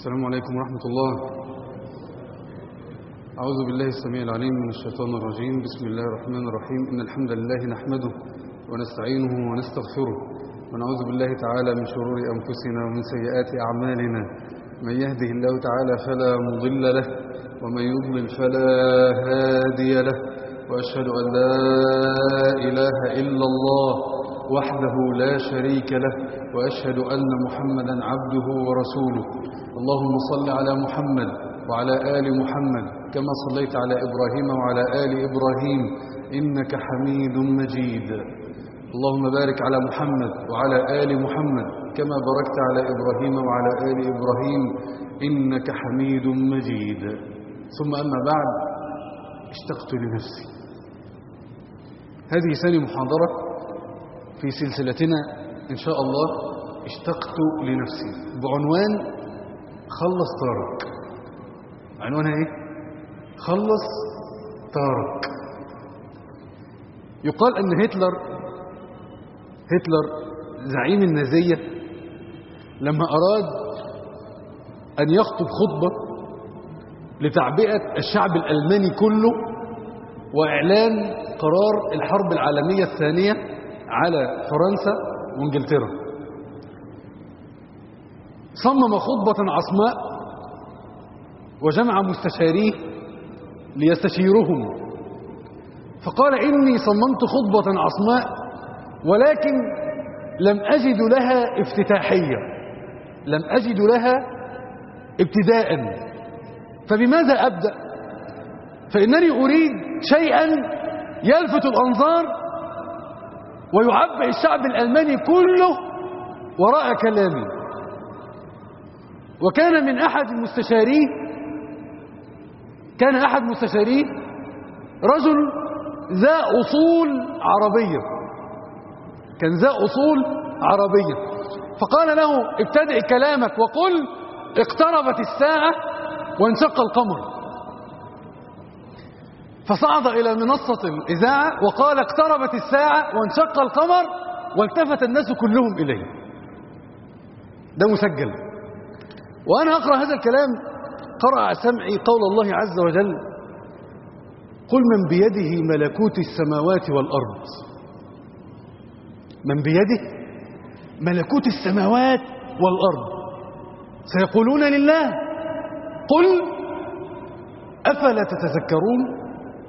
السلام عليكم ورحمة الله. أعوذ بالله السميع العليم من الشيطان الرجيم. بسم الله الرحمن الرحيم. إن الحمد لله نحمده ونستعينه ونستغفره ونعوذ بالله تعالى من شرور أنفسنا ومن سيئات أعمالنا. من يهده الله تعالى فلا مضل له ومن يضلل فلا هادي له، وأشهد أن لا إله إلا الله وحده لا شريك له، وأشهد أن محمدا عبده ورسوله. اللهم صل على محمد وعلى آل محمد كما صليت على إبراهيم وعلى آل إبراهيم إنك حميد مجيد. اللهم بارك على محمد وعلى آل محمد كما باركت على إبراهيم وعلى آل إبراهيم إنك حميد مجيد. ثم أما بعد، اشتقت لنفسي. هذه ثاني محاضرة في سلسلتنا إن شاء الله، اشتقت لنفسي، بعنوان خلص طارق. عنوانها ايه؟ خلص طارق. يقال ان هتلر زعيم النازية لما أراد أن يخطب خطبة لتعبئة الشعب الألماني كله وإعلان قرار الحرب العالمية الثانية على فرنسا وانجلترا، صمم خطبة عصماء وجمع مستشاريه ليستشيرهم، فقال: إني صممت خطبة عصماء ولكن لم أجد لها افتتاحية، لم أجد لها ابتداء، فبماذا أبدأ؟ فإنني أريد شيئا يلفت الأنظار ويعبئ الشعب الألماني كله وراء كلامي. وكان من أحد مستشاريه رجل ذا أصول عربية، كان ذا أصول عربية، فقال له: ابتدئ كلامك وقل اقتربت الساعة وانشق القمر. فصعد إلى منصة الإذاعة وقال: اقتربت الساعة وانشق القمر، والتفت الناس كلهم إليه. ده مسجل. وأنا أقرأ هذا الكلام قرأ سمعي قول الله عز وجل: قل من بيده ملكوت السماوات والأرض. من بيده ملكوت السماوات والأرض سيقولون لله. قل أفلا تتذكرون؟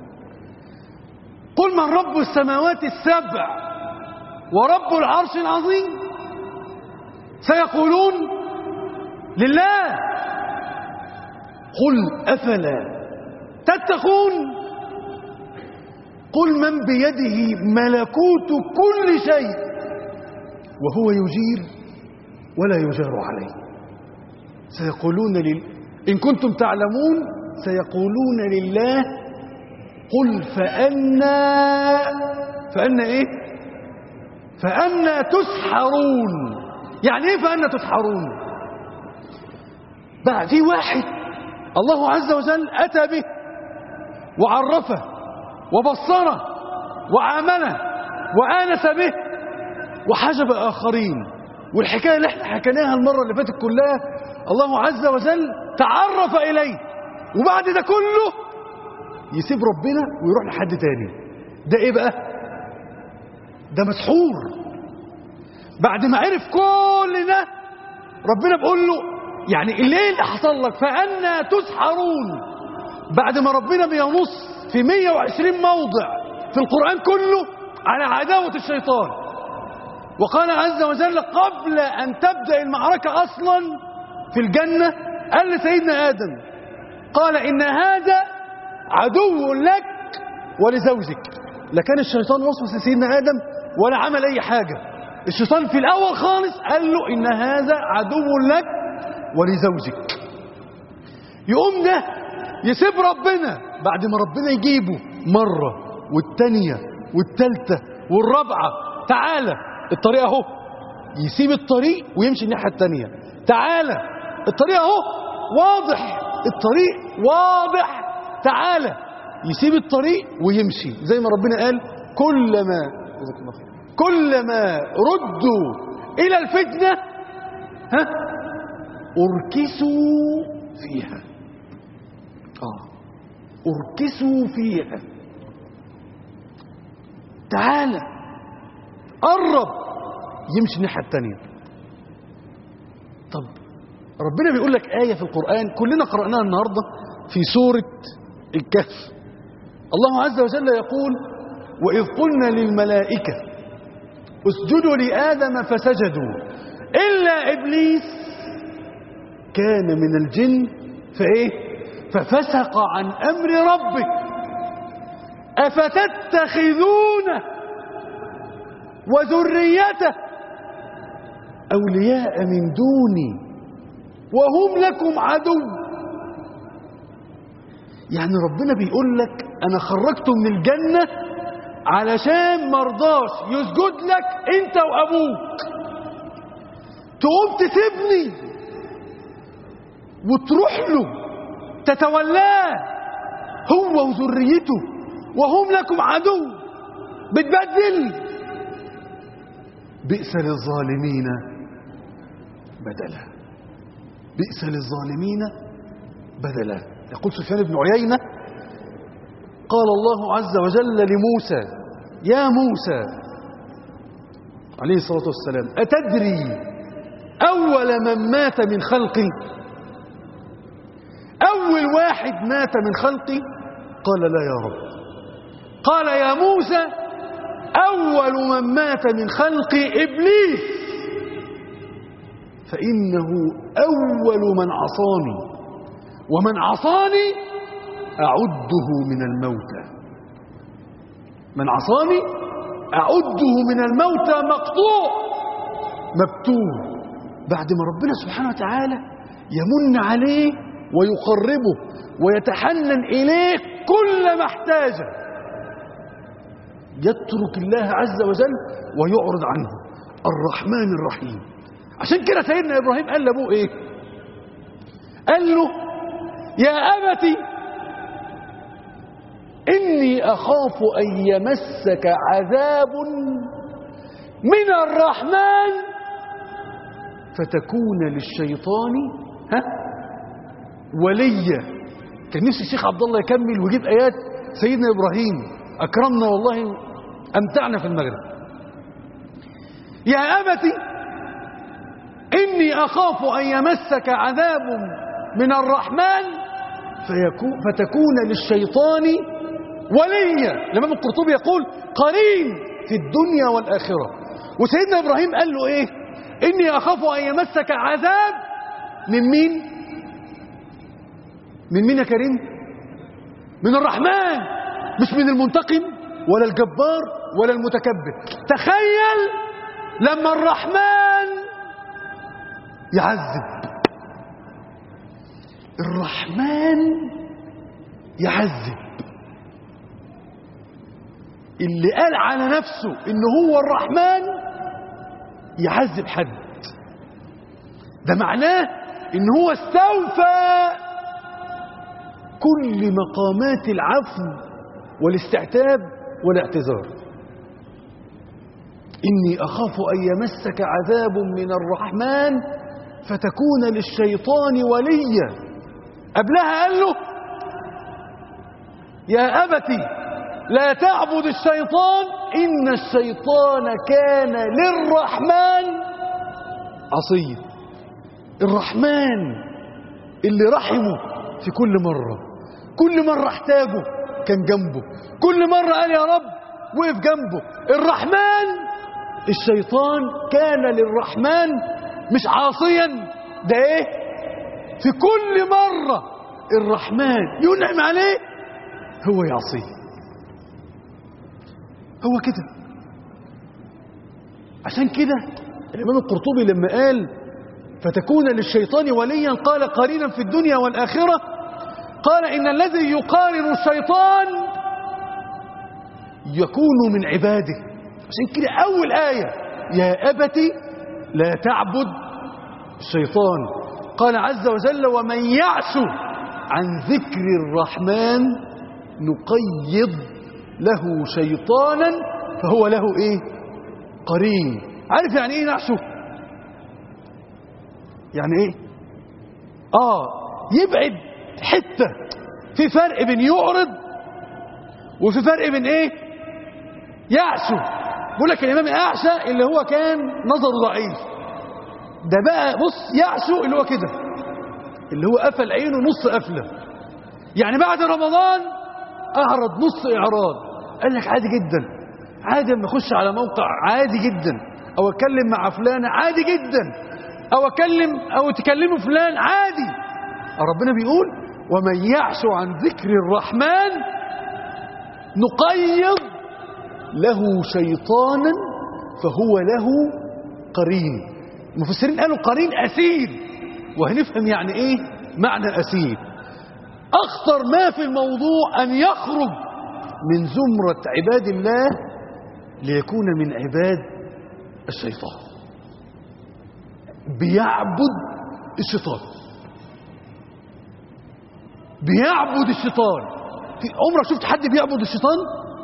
قل من رب السماوات السبع ورب العرش العظيم سيقولون لله. قل أفلا تتقون؟ قل من بيده ملكوت كل شيء وهو يجير ولا يجار عليه سيقولون إن كنتم تعلمون سيقولون لله. قل فأنا إيه؟ فأنا تسحرون. يعني إيه فأنا تسحرون؟ بقى في واحد الله عز وجل أتى به وعرفه وبصره وعامله وآنس به وحجب آخرين. والحكاية اللي احنا حكيناها المرة اللي فاتت كلها، الله عز وجل تعرف إليه، وبعد ده كله يسيب ربنا ويروح لحد تاني. ده ايه بقى؟ ده مسحور. بعد ما عرف كل ده ربنا بيقول له يعني اللي حصل لك فأنا تسحرون. بعد ما ربنا بينص في 120 موضع في القرآن كله على عداوة الشيطان، وقال عز وجل قبل أن تبدأ المعركة أصلا في الجنة قال لسيدنا آدم، قال: إن هذا عدو لك ولزوجك. لكان الشيطان وسوس لسيدنا آدم ولا عمل أي حاجة. الشيطان في الأول خالص قال له: إن هذا عدو لك ولزوجك. يقوم ده يسيب ربنا بعد ما ربنا يجيبه مرة والتانية والتالتة والرابعة. تعالى الطريق اهو، يسيب الطريق ويمشي الناحية التانية. تعالى الطريق اهو واضح، الطريق واضح، تعالى يسيب الطريق ويمشي. زي ما ربنا قال: كلما ردوا إلى الفتنة أركسوا فيها. أركسوا فيها. تعالى قرب، يمشي الناحية التانية. طب ربنا بيقول لك آية في القرآن كلنا قرأناها النهاردة في سورة الكهف. الله عز وجل يقول: وإذ قلنا للملائكة اسجدوا لآدم فسجدوا إلا إبليس كان من الجن ففسق عن أمر ربه أفتتخذونه وذريته أولياء من دوني وهم لكم عدو. يعني ربنا بيقول لك أنا خرجته من الجنة علشان مرضاش يسجد لك أنت وأبوك، تقوم تسيبني وتروح له تتولاه هو وذريته وهم لكم عدو، بتبدل. بئس للظالمين بدلا. بئس للظالمين بدلا. يقول سفيان بن عيينة: قال الله عز وجل لموسى: يا موسى عليه الصلاة والسلام أتدري أول من مات من خلقي؟ أول واحد مات من خلقي؟ قال: لا يا رب. قال: يا موسى أول من مات من خلقي إبليس، فإنه أول من عصاني، ومن عصاني أعده من الموتى. من عصاني أعده من الموتى مقطوع مبتور. بعد ما ربنا سبحانه وتعالى يمن عليه ويقربه ويتحنن إليه كل ما احتاجه، يترك الله عز وجل ويعرض عنه. الرحمن الرحيم. عشان كده سيدنا إبراهيم قال لأبوه إيه؟ قال له: يا أبتي إني أخاف أن يمسك عذاب من الرحمن فتكون للشيطان وليا. كان نفسي الشيخ عبد الله يكمل ويجيب آيات سيدنا إبراهيم، أكرمنا والله، أمتعنا في المغرب. يا أبتي إني أخاف أن يمسك عذاب من الرحمن فتكون للشيطان وليا. الإمام القرطبي يقول: قرين في الدنيا والآخرة. وسيدنا إبراهيم قال له إيه؟ إني أخاف أن يمسك عذاب من مين؟ من مين يا كريم؟ من الرحمن، مش من المنتقم ولا الجبار ولا المتكبر. تخيل لما الرحمن يعذب. الرحمن يعذب. اللي قال على نفسه إنه هو الرحمن يعذب حد، ده معناه إن هو استوفى كل مقامات العفو والاستعتاب والاعتذار. إني أخاف أن يمسك عذاب من الرحمن فتكون للشيطان وليا. قبلها قال له: يا أبتي لا تعبد الشيطان إن الشيطان كان للرحمن عصيا. الرحمن اللي رحمه في كل مرة احتاجه كان جنبه، كل مرة قال يا رب وقف جنبه. الرحمن، الشيطان كان للرحمن مش عاصيا، ده ايه؟ في كل مرة الرحمن ينعم عليه هو يعصيه. هو كده. عشان كده الإمام القرطبي لما قال فتكون للشيطان وليا قال قرينا في الدنيا والآخرة، قال إن الذي يقارن الشيطان يكون من عباده. عشان كده أول آية: يا أبتي لا تعبد الشيطان. قال عز وجل: ومن يعش عن ذكر الرحمن نقيض له شيطانا فهو له ايه؟ قرين. عارف يعني ايه نعشه؟ يعني ايه؟ يبعد حتة. في فرق بين يعرض وفي فرق بين ايه؟ يعشو. بقول لك الامام اعشى اللي هو كان نظره ضعيف، ده بقى بص يعشو اللي هو كده، اللي هو قفل عينه نص قفله، يعني بعد رمضان اعرض نص اعراض. قال لك عادي جدا، عادي لما اخش على موقع عادي جدا، او اتكلم مع فلان عادي جدا، او تكلموا فلان عادي. ربنا بيقول ومن يعش عن ذكر الرحمن نقيض له شيطانا فهو له قرين. المفسرين قالوا قرين أسير، وهنفهم يعني ايه معنى أسير. أخطر ما في الموضوع أن يخرج من زمرة عباد الله ليكون من عباد الشيطان، بيعبد الشيطان، بيعبد الشيطان. عمرك شفت حد بيعبد الشيطان؟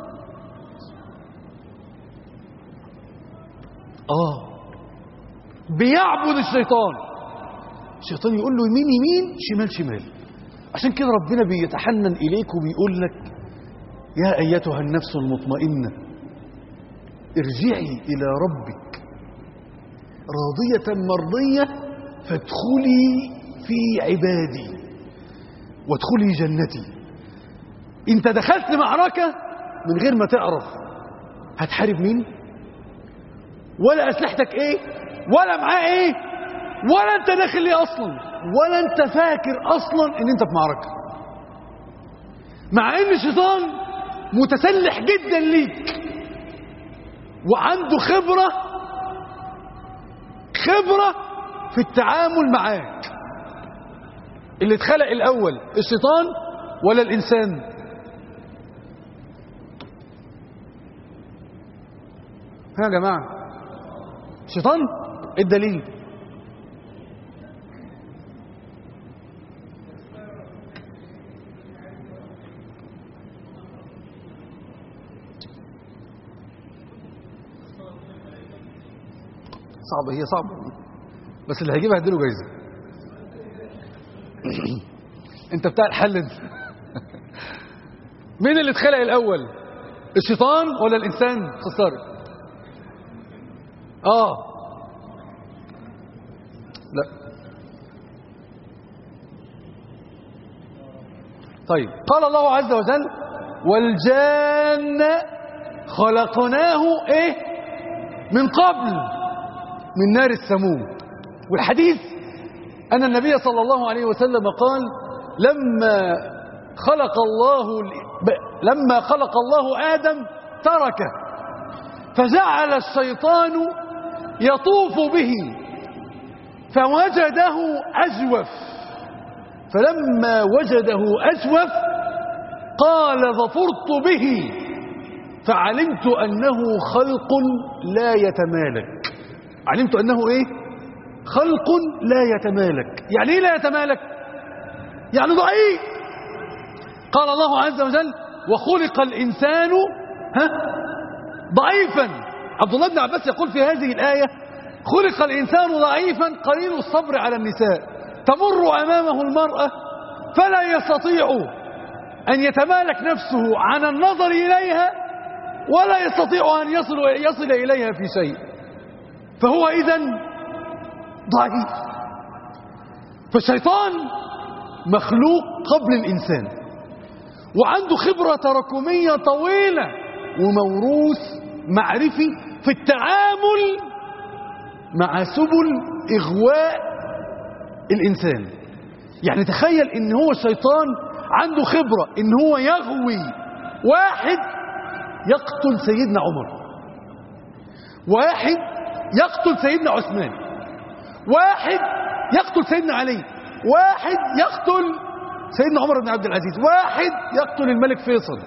بيعبد الشيطان. الشيطان يقول له يمين يمين شمال شمال. عشان كده ربنا بيتحنن إليك وبيقول لك يا أيتها النفس المطمئنة ارجعي إلى ربك راضية مرضية فادخلي في عبادي وادخلي جنتي. انت دخلت معركة من غير ما تعرف هتحارب مين، ولا أسلحتك ايه، ولا معاه ايه، ولا انت داخل ليه اصلا، ولا انت فاكر اصلا ان انت في معركة، مع ان الشيطان متسلح جدا ليك وعنده خبرة في التعامل معاك. اللي اتخلق الاول الشيطان ولا الانسان؟ ها يا جماعة، الشيطان. الدليل صعبة، هي صعبة بس اللي هيجيبها هديله جايزة. انت بتاع الحل انت. مين اللي اتخلق الاول، الشيطان ولا الانسان؟ خسارة. لا. طيب قال الله عز وجل والجان خلقناه ايه من قبل من نار السموم. والحديث أن النبي صلى الله عليه وسلم قال لما خلق الله آدم تركه فجعل الشيطان يطوف به فوجده أجوف، فلما وجده أجوف قال ظفرت به فعلمت أنه خلق لا يتمالك. علمت أنه إيه؟ خلق لا يتمالك. يعني إيه لا يتمالك؟ يعني ضعيف. قال الله عز وجل وخلق الإنسان ضعيفا. عبد الله بن عباس يقول في هذه الآية خلق الإنسان ضعيفا قليل الصبر على النساء، تمر أمامه المرأة فلا يستطيع أن يتمالك نفسه عن النظر إليها ولا يستطيع أن يصل إليها في شيء، فهو إذن ضعيف. فالشيطان مخلوق قبل الإنسان وعنده خبرة تراكمية طويلة وموروث معرفي في التعامل مع سبل إغواء الإنسان. يعني تخيل إن هو الشيطان عنده خبرة إن هو يغوي واحد يقتل سيدنا عمر، واحد يقتل سيدنا عثمان، واحد يقتل سيدنا علي، واحد يقتل سيدنا عمر بن عبد العزيز، واحد يقتل الملك فيصل.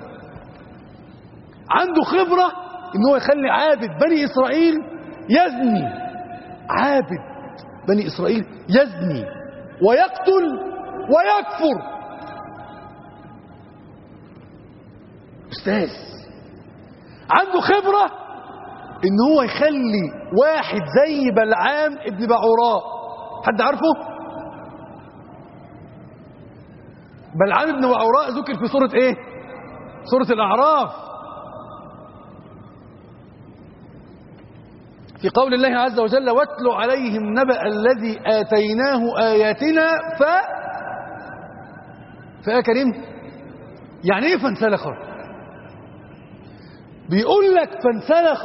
عنده خبرة إن هو يخلي عابد بني إسرائيل يزني، عابد بني إسرائيل يزني ويقتل ويكفر. أستاذ عنده خبرة إن هو يخلي واحد زي بلعام ابن بعوراء، حد عارفه؟ بلعام بن بعوراء ذكر في سورة ايه؟ سورة الأعراف، في قول الله عز وجل واتل عليهم نبأ الذي آتيناه آياتنا فيا كريم. يعني ايه فانسلخ؟ بيقول لك فانسلخ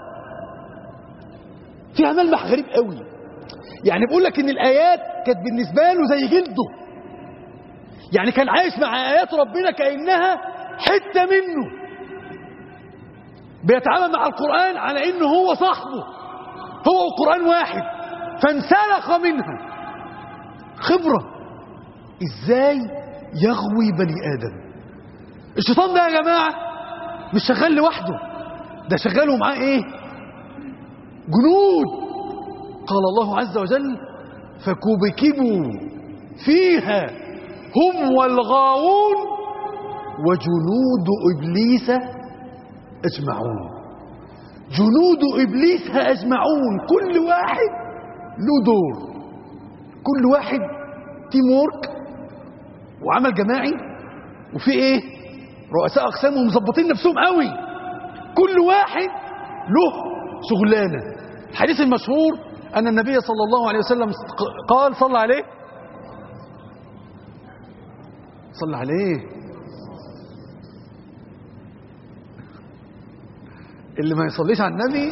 فيها ملمح غريب قوي. يعني بيقول لك ان الآيات كانت بالنسبة له زي جلده، يعني كان عايش مع آيات ربنا كأنها حتة منه، بيتعامل مع القرآن على انه هو صاحبه، هو القرآن واحد. فانسلخ منها. خبرة ازاي يغوي بني آدم. الشيطان ده يا جماعة مش شغال لوحده، ده شغاله معاه ايه؟ جنود. قال الله عز وجل فكبكبوا فيها هم والغاوون وجنود إبليس أجمعون. جنود إبليس أجمعون، كل واحد له دور، كل واحد تيم وورك وعمل جماعي، وفي ايه؟ رؤساء أقسام ومظبطين نفسهم قوي، كل واحد له شغلانة. الحديث المشهور أن النبي صلى الله عليه وسلم قال صلى عليه صلى عليه اللي ما يصليش على النبي.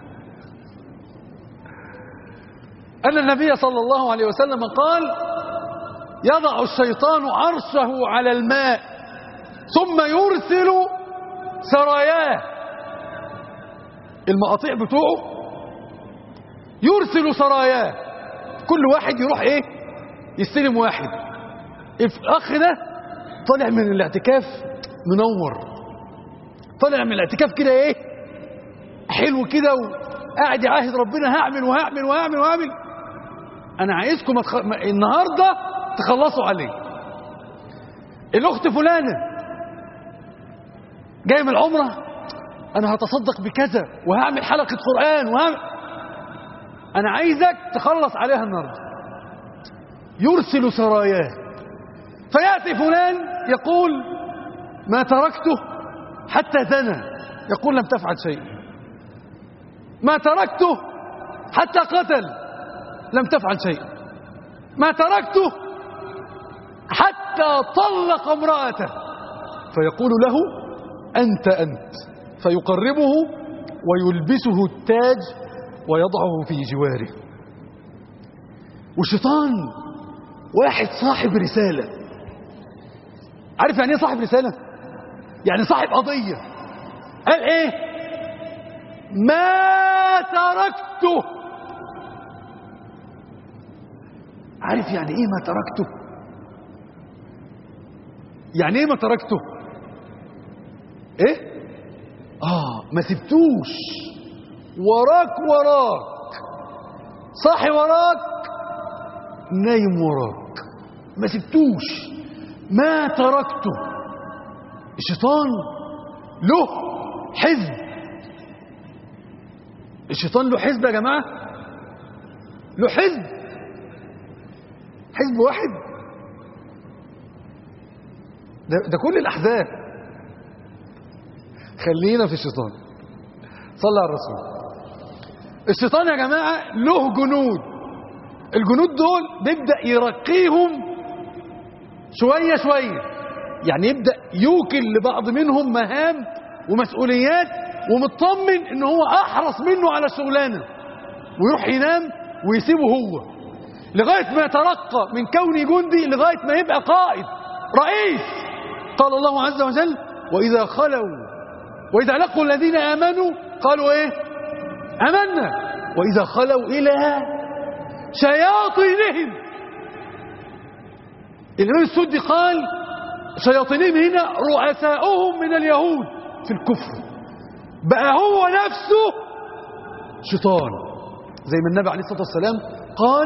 أن النبي صلى الله عليه وسلم قال يضع الشيطان عرشه على الماء ثم يرسل سراياه، المقاطيع بتوعه يرسل سراياه، كل واحد يروح ايه؟ يستلم واحد. الاخ ده طالع من الاعتكاف منور، طالع من الاعتكاف كده ايه؟ حلو كده، وقاعد يعاهد ربنا هعمل وهعمل وهعمل وهعمل. انا عايزكم النهارده تخلصوا عليه. الاخت فلانه جايه من العمره، انا هتصدق بكذا وهعمل حلقه قران وهعمل. انا عايزك تخلص عليها النهارده. يرسل سراياه، فياتي فلان يقول ما تركته حتى زنى، يقول لم تفعل شيء. ما تركته حتى قتل، لم تفعل شيء. ما تركته حتى طلق امرأته، فيقول له أنت فيقربه ويلبسه التاج ويضعه في جواره. والشيطان واحد صاحب رسالة. عارف يعني ايه صاحب رسالة؟ يعني صاحب قضية. قال ايه؟ ما تركته. عارف يعني ايه ما تركته؟ يعني ايه ما تركته؟ ايه؟ ما سبتوش، وراك صاحي وراك نايم وراك، ما سبتوش، ما تركته. الشيطان له حزب. الشيطان له حزب يا جماعة، له حزب واحد. ده كل الأحزاب. خلينا في الشيطان. صلى على الرسول. الشيطان يا جماعة له جنود. الجنود دول بيبدأ يرقيهم شوية شوية، يعني يبدأ يوكل لبعض منهم مهام ومسؤوليات، ومطمن ان هو احرص منه على الشغلانة، ويروح ينام ويسيبه هو لغاية ما يترقى من كونه جندي لغاية ما يبقى قائد رئيس. قال الله عز وجل وإذا لقوا الذين آمنوا قالوا ايه؟ آمنا، وإذا خلوا إلى شياطينهم. الإمام السدي قال شياطينهم هنا رؤساؤهم من اليهود في الكفر، بقى هو نفسه شيطان. زي ما النبي عليه الصلاة والسلام قال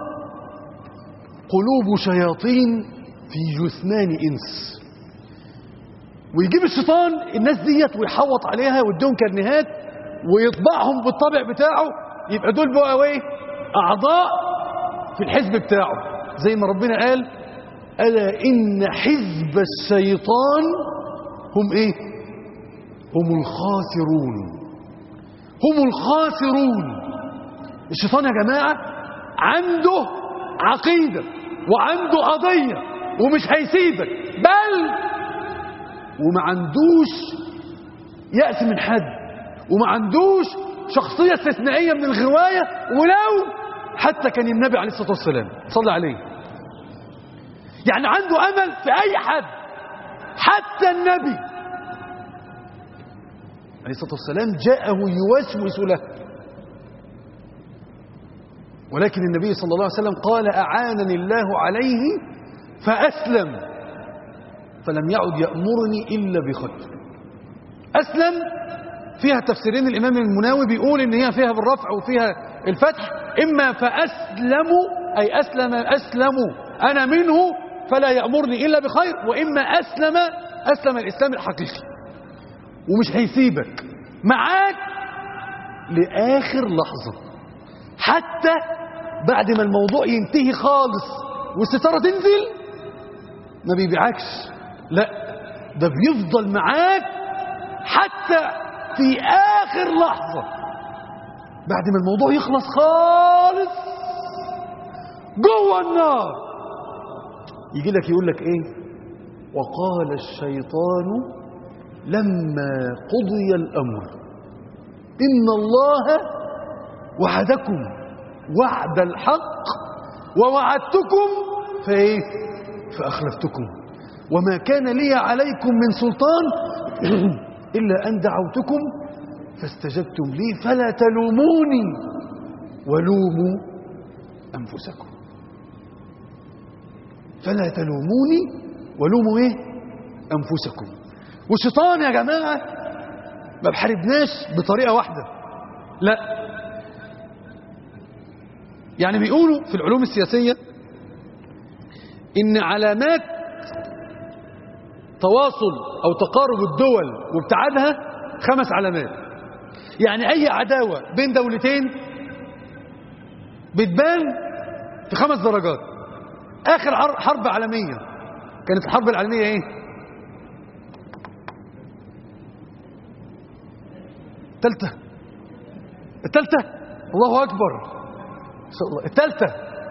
قلوب شياطين في جثمان إنس. ويجيب الشيطان الناس ديت ويحوط عليها ويديهم كرنيهات ويطبعهم بالطبع بتاعه، يبقى دول بقى ايه؟ أعضاء في الحزب بتاعه. زي ما ربنا قال ألا إن حزب الشيطان هم إيه؟ هم الخاسرون. هم الخاسرون. الشيطان يا جماعة عنده عقيدة وعنده قضية ومش هيسيبك، بل وما عندوش يأس من حد، وما عندوش شخصية استثنائية من الغواية، ولو حتى كان النبي عليه الصلاة والسلام صلى عليه، يعني عنده أمل في أي حد، حتى النبي عليه الصلاة والسلام جاءه يوسوس له، ولكن النبي صلى الله عليه وسلم قال أعانني الله عليه فأسلم فلم يعد يأمرني إلا بخير. أسلم فيها تفسيرين، الإمام المناوي بيقول إن هي فيها بالرفع وفيها الفتح، إما فأسلموا أي أسلموا أنا منه فلا يأمرني إلا بخير، وإما أسلم الإسلام الحقيقي ومش هيسيبك معاك لآخر لحظة، حتى بعد ما الموضوع ينتهي خالص والستارة تنزل ما بيبيعكش، لا ده بيفضل معاك حتى في آخر لحظة بعد ما الموضوع يخلص خالص جوه النار، يجي لك يقول لك ايه؟ وقال الشيطان لما قضي الأمر إن الله وعدكم وعد الحق ووعدتكم فأخلفتكم وما كان لي عليكم من سلطان إلا أن دعوتكم فاستجبتم لي فلا تلوموني ولوموا أنفسكم. فلا تلوموني ولوموا إيه؟ أنفسكم. والشيطان يا جماعة ما بحاربناش بطريقة واحدة، لا، يعني بيقولوا في العلوم السياسية إن علامات تواصل أو تقارب الدول وابتعادها 5 علامات. يعني أي عداوة بين دولتين بتبان في 5 درجات. آخر حرب عالمية كانت الحرب العالمية إيه؟ الثالثة الله أكبر الثالثة.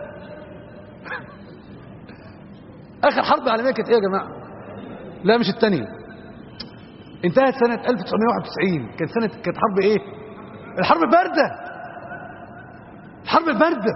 آخر حرب عالمية كانت إيه يا جماعة؟ لا مش الثانية، انتهت سنة 1991. كانت حرب إيه؟ الحرب الباردة. الحرب الباردة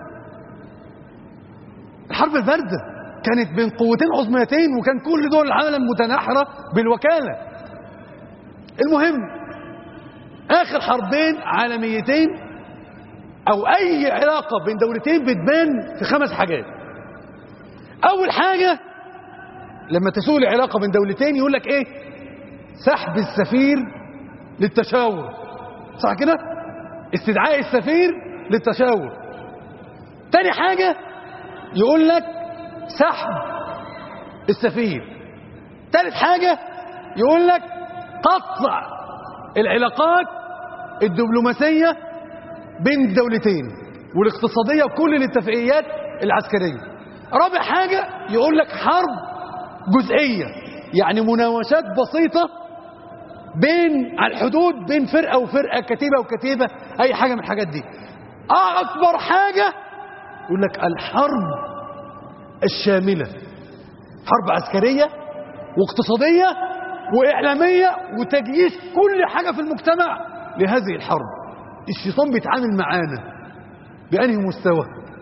الحرب الباردة كانت بين قوتين عظميتين، وكان كل دول العالم متناحرة بالوكالة. المهم آخر حربين عالميتين أو أي علاقة بين دولتين بتبان في 5 حاجات. أول حاجة لما تسوء العلاقة بين دولتين يقول لك إيه؟ سحب السفير للتشاور، صح كده؟ استدعاء السفير للتشاور. تاني حاجة يقول لك سحب السفير. تالت حاجة يقول لك قطع العلاقات الدبلوماسية بين الدولتين والاقتصادية وكل الاتفاقيات العسكرية. رابع حاجة يقول لك حرب جزئية، يعني مناوشات بسيطة بين على الحدود بين فرقة وفرقة، كتيبة وكتيبة، أي حاجة من الحاجات دي. أكبر حاجة يقول لك الحرب الشاملة، حرب عسكرية واقتصادية وإعلامية وتجييش كل حاجة في المجتمع لهذه الحرب. الشيطان بيتعامل معانا بأنهي مستوى؟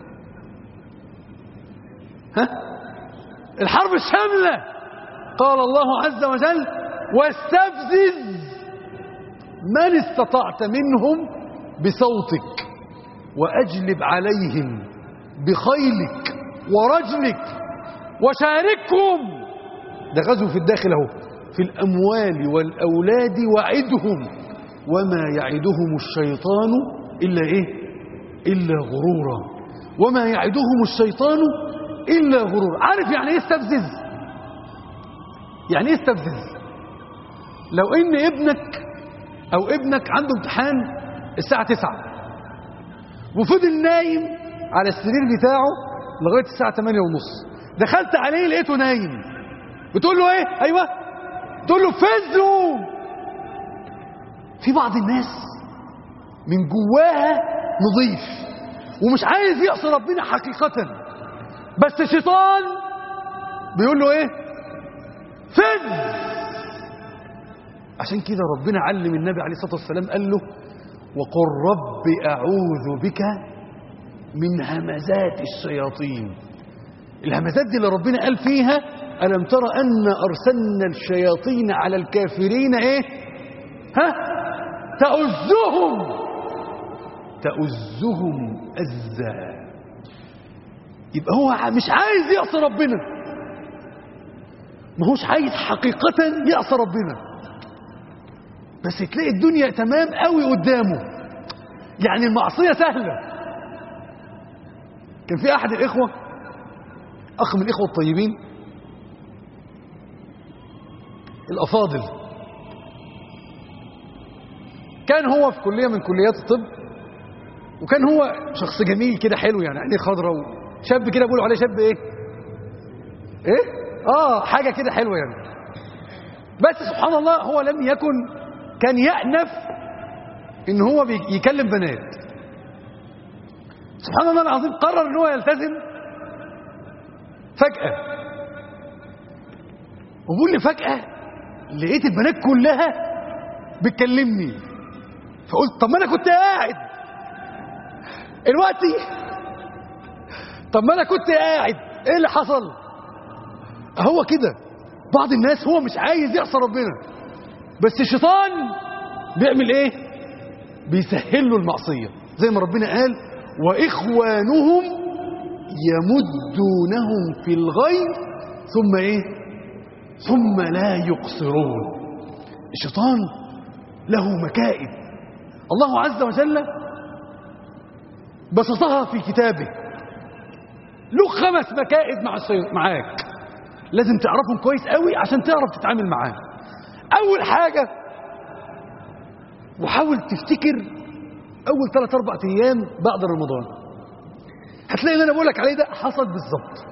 الحرب الشاملة. قال الله عز وجل واستفزز من استطعت منهم بصوتك وأجلب عليهم بخيلك ورجلك وشاركهم، ده غزو في الداخل اهو، في الأموال والأولاد وعدهم وما يعدهم الشيطان إلا إيه؟ إلا غرورا. وما يعدهم الشيطان إلا غرورا. عارف يعني إيه استفزز؟ يعني إيه استفزز؟ لو إن ابنك أو ابنك عنده امتحان الساعة 9 وفضل نايم على السرير بتاعه لغاية الساعة 8:30، دخلت عليه لقيته نايم، بتقول له ايه؟ ايوه، تقول له فزوا. في بعض الناس من جواها نظيف ومش عايز يعصي ربنا حقيقة، بس الشيطان بيقول له ايه؟ فز. عشان كده ربنا علم النبي عليه الصلاة والسلام، قال له وقل رب أعوذ بك من همزات الشياطين. الهمزات دي اللي ربنا قال فيها ألم تر أن أرسلنا الشياطين على الكافرين ايه؟ تؤزهم أزا. يبقى هو مش عايز يعصي ربنا، ما هوش عايز حقيقة يعصي ربنا، بس تلاقي الدنيا تمام قوي قدامه، يعني المعصية سهلة. كان في أحد الإخوة، أخ من الإخوة الطيبين الأفاضل، كان هو في كلية من كليات الطب، وكان هو شخص جميل كده حلو، يعني عينيه خضراء، وشاب كده بيقولوا عليه شاب ايه؟ حاجة كده حلوة يعني. بس سبحان الله هو لم يكن، كان يأنف ان هو يكلم بنات. سبحان الله العظيم قرر ان هو يلتزم فجأة، وبقول لي فجأة لقيت البنات كلها بتكلمني، فقلت طب ما انا كنت قاعد دلوقتي، طب ما انا كنت قاعد، ايه اللي حصل؟ هو كده بعض الناس هو مش عايز يعصي ربنا، بس الشيطان بيعمل ايه؟ بيسهل له المعصية، زي ما ربنا قال واخوانهم يمدونهم في الغي ثم ايه؟ ثم لا يقصرون. الشيطان له مكائد الله عز وجل بسطها في كتابه، له 5 مكائد معاك، لازم تعرفهم كويس قوي عشان تعرف تتعامل معاه. اول حاجة، وحاول تفتكر اول 3-4 ايام بعد رمضان، هتلاقي اللي انا بقولك عليه ده حصل بالظبط.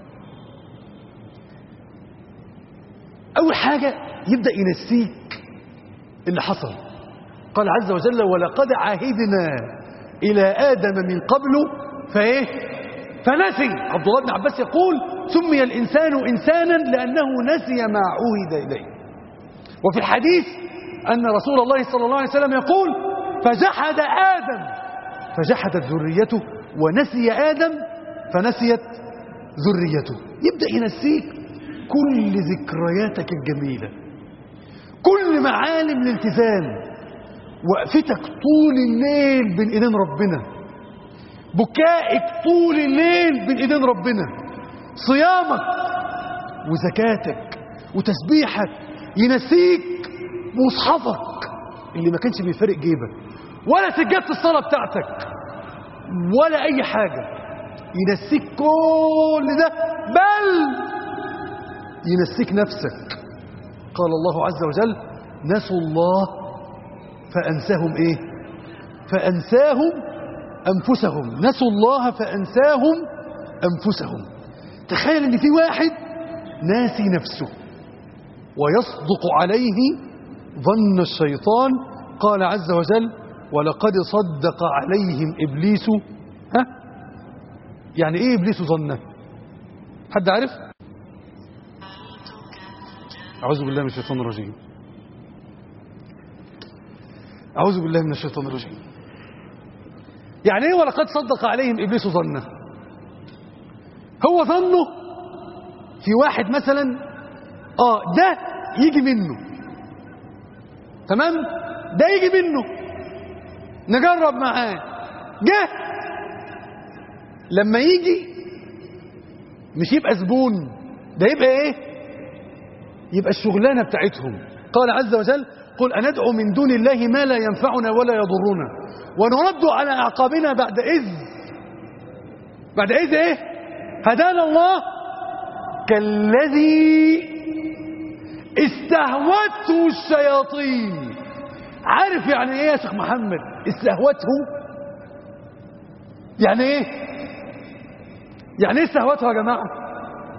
اول حاجة يبدأ ينسيك اللي حصل. قال عز وجل ولقد عهدنا الى ادم من قبل فايه؟ فنسي. عبد الله بن عباس يقول سمي الانسان انسانا لانه نسي ما عهد اليه. وفي الحديث ان رسول الله صلى الله عليه وسلم يقول فجحد ادم فجحدت ذريته ونسي ادم فنسيت ذريته. يبدأ ينسيك كل ذكرياتك الجميلة، كل معالم الالتزام، وقفتك طول الليل بين ايدين ربنا، بكائك طول الليل بين ايدين ربنا، صيامك وزكاتك وتسبيحك. ينسيك مصحفك اللي ما كانش بيفرق جيبك، ولا سجادة الصلاة بتاعتك، ولا اي حاجة. ينسيك كل ده، بل ينسيك نفسك. قال الله عز وجل نسوا الله فأنساهم ايه؟ فأنساهم أنفسهم. نسوا الله فأنساهم أنفسهم. تخيل ان في واحد ناسي نفسه ويصدق عليه ظن الشيطان. قال عز وجل ولقد صدق عليهم إبليس. يعني ايه إبليس ظنه؟ حد عارف؟ أعوذ بالله من الشيطان الرجيم. أعوذ بالله من الشيطان الرجيم. يعني ايه ولقد صدق عليهم إبليس ظنه؟ هو ظنه في واحد مثلا ده يجي منه، تمام، ده يجي منه، نجرب معاه. جه لما يجي مش يبقى زبون، ده يبقى ايه؟ يبقى الشغلانة بتاعتهم. قال عز وجل قل أندعو من دون الله ما لا ينفعنا ولا يضرنا ونرد على أعقابنا بعد إذ إيه؟ هدانا الله كالذي استهوته الشياطين. عارف يعني إيه يا شيخ محمد استهوته؟ يعني إيه؟ يعني إيه استهوته يا جماعة؟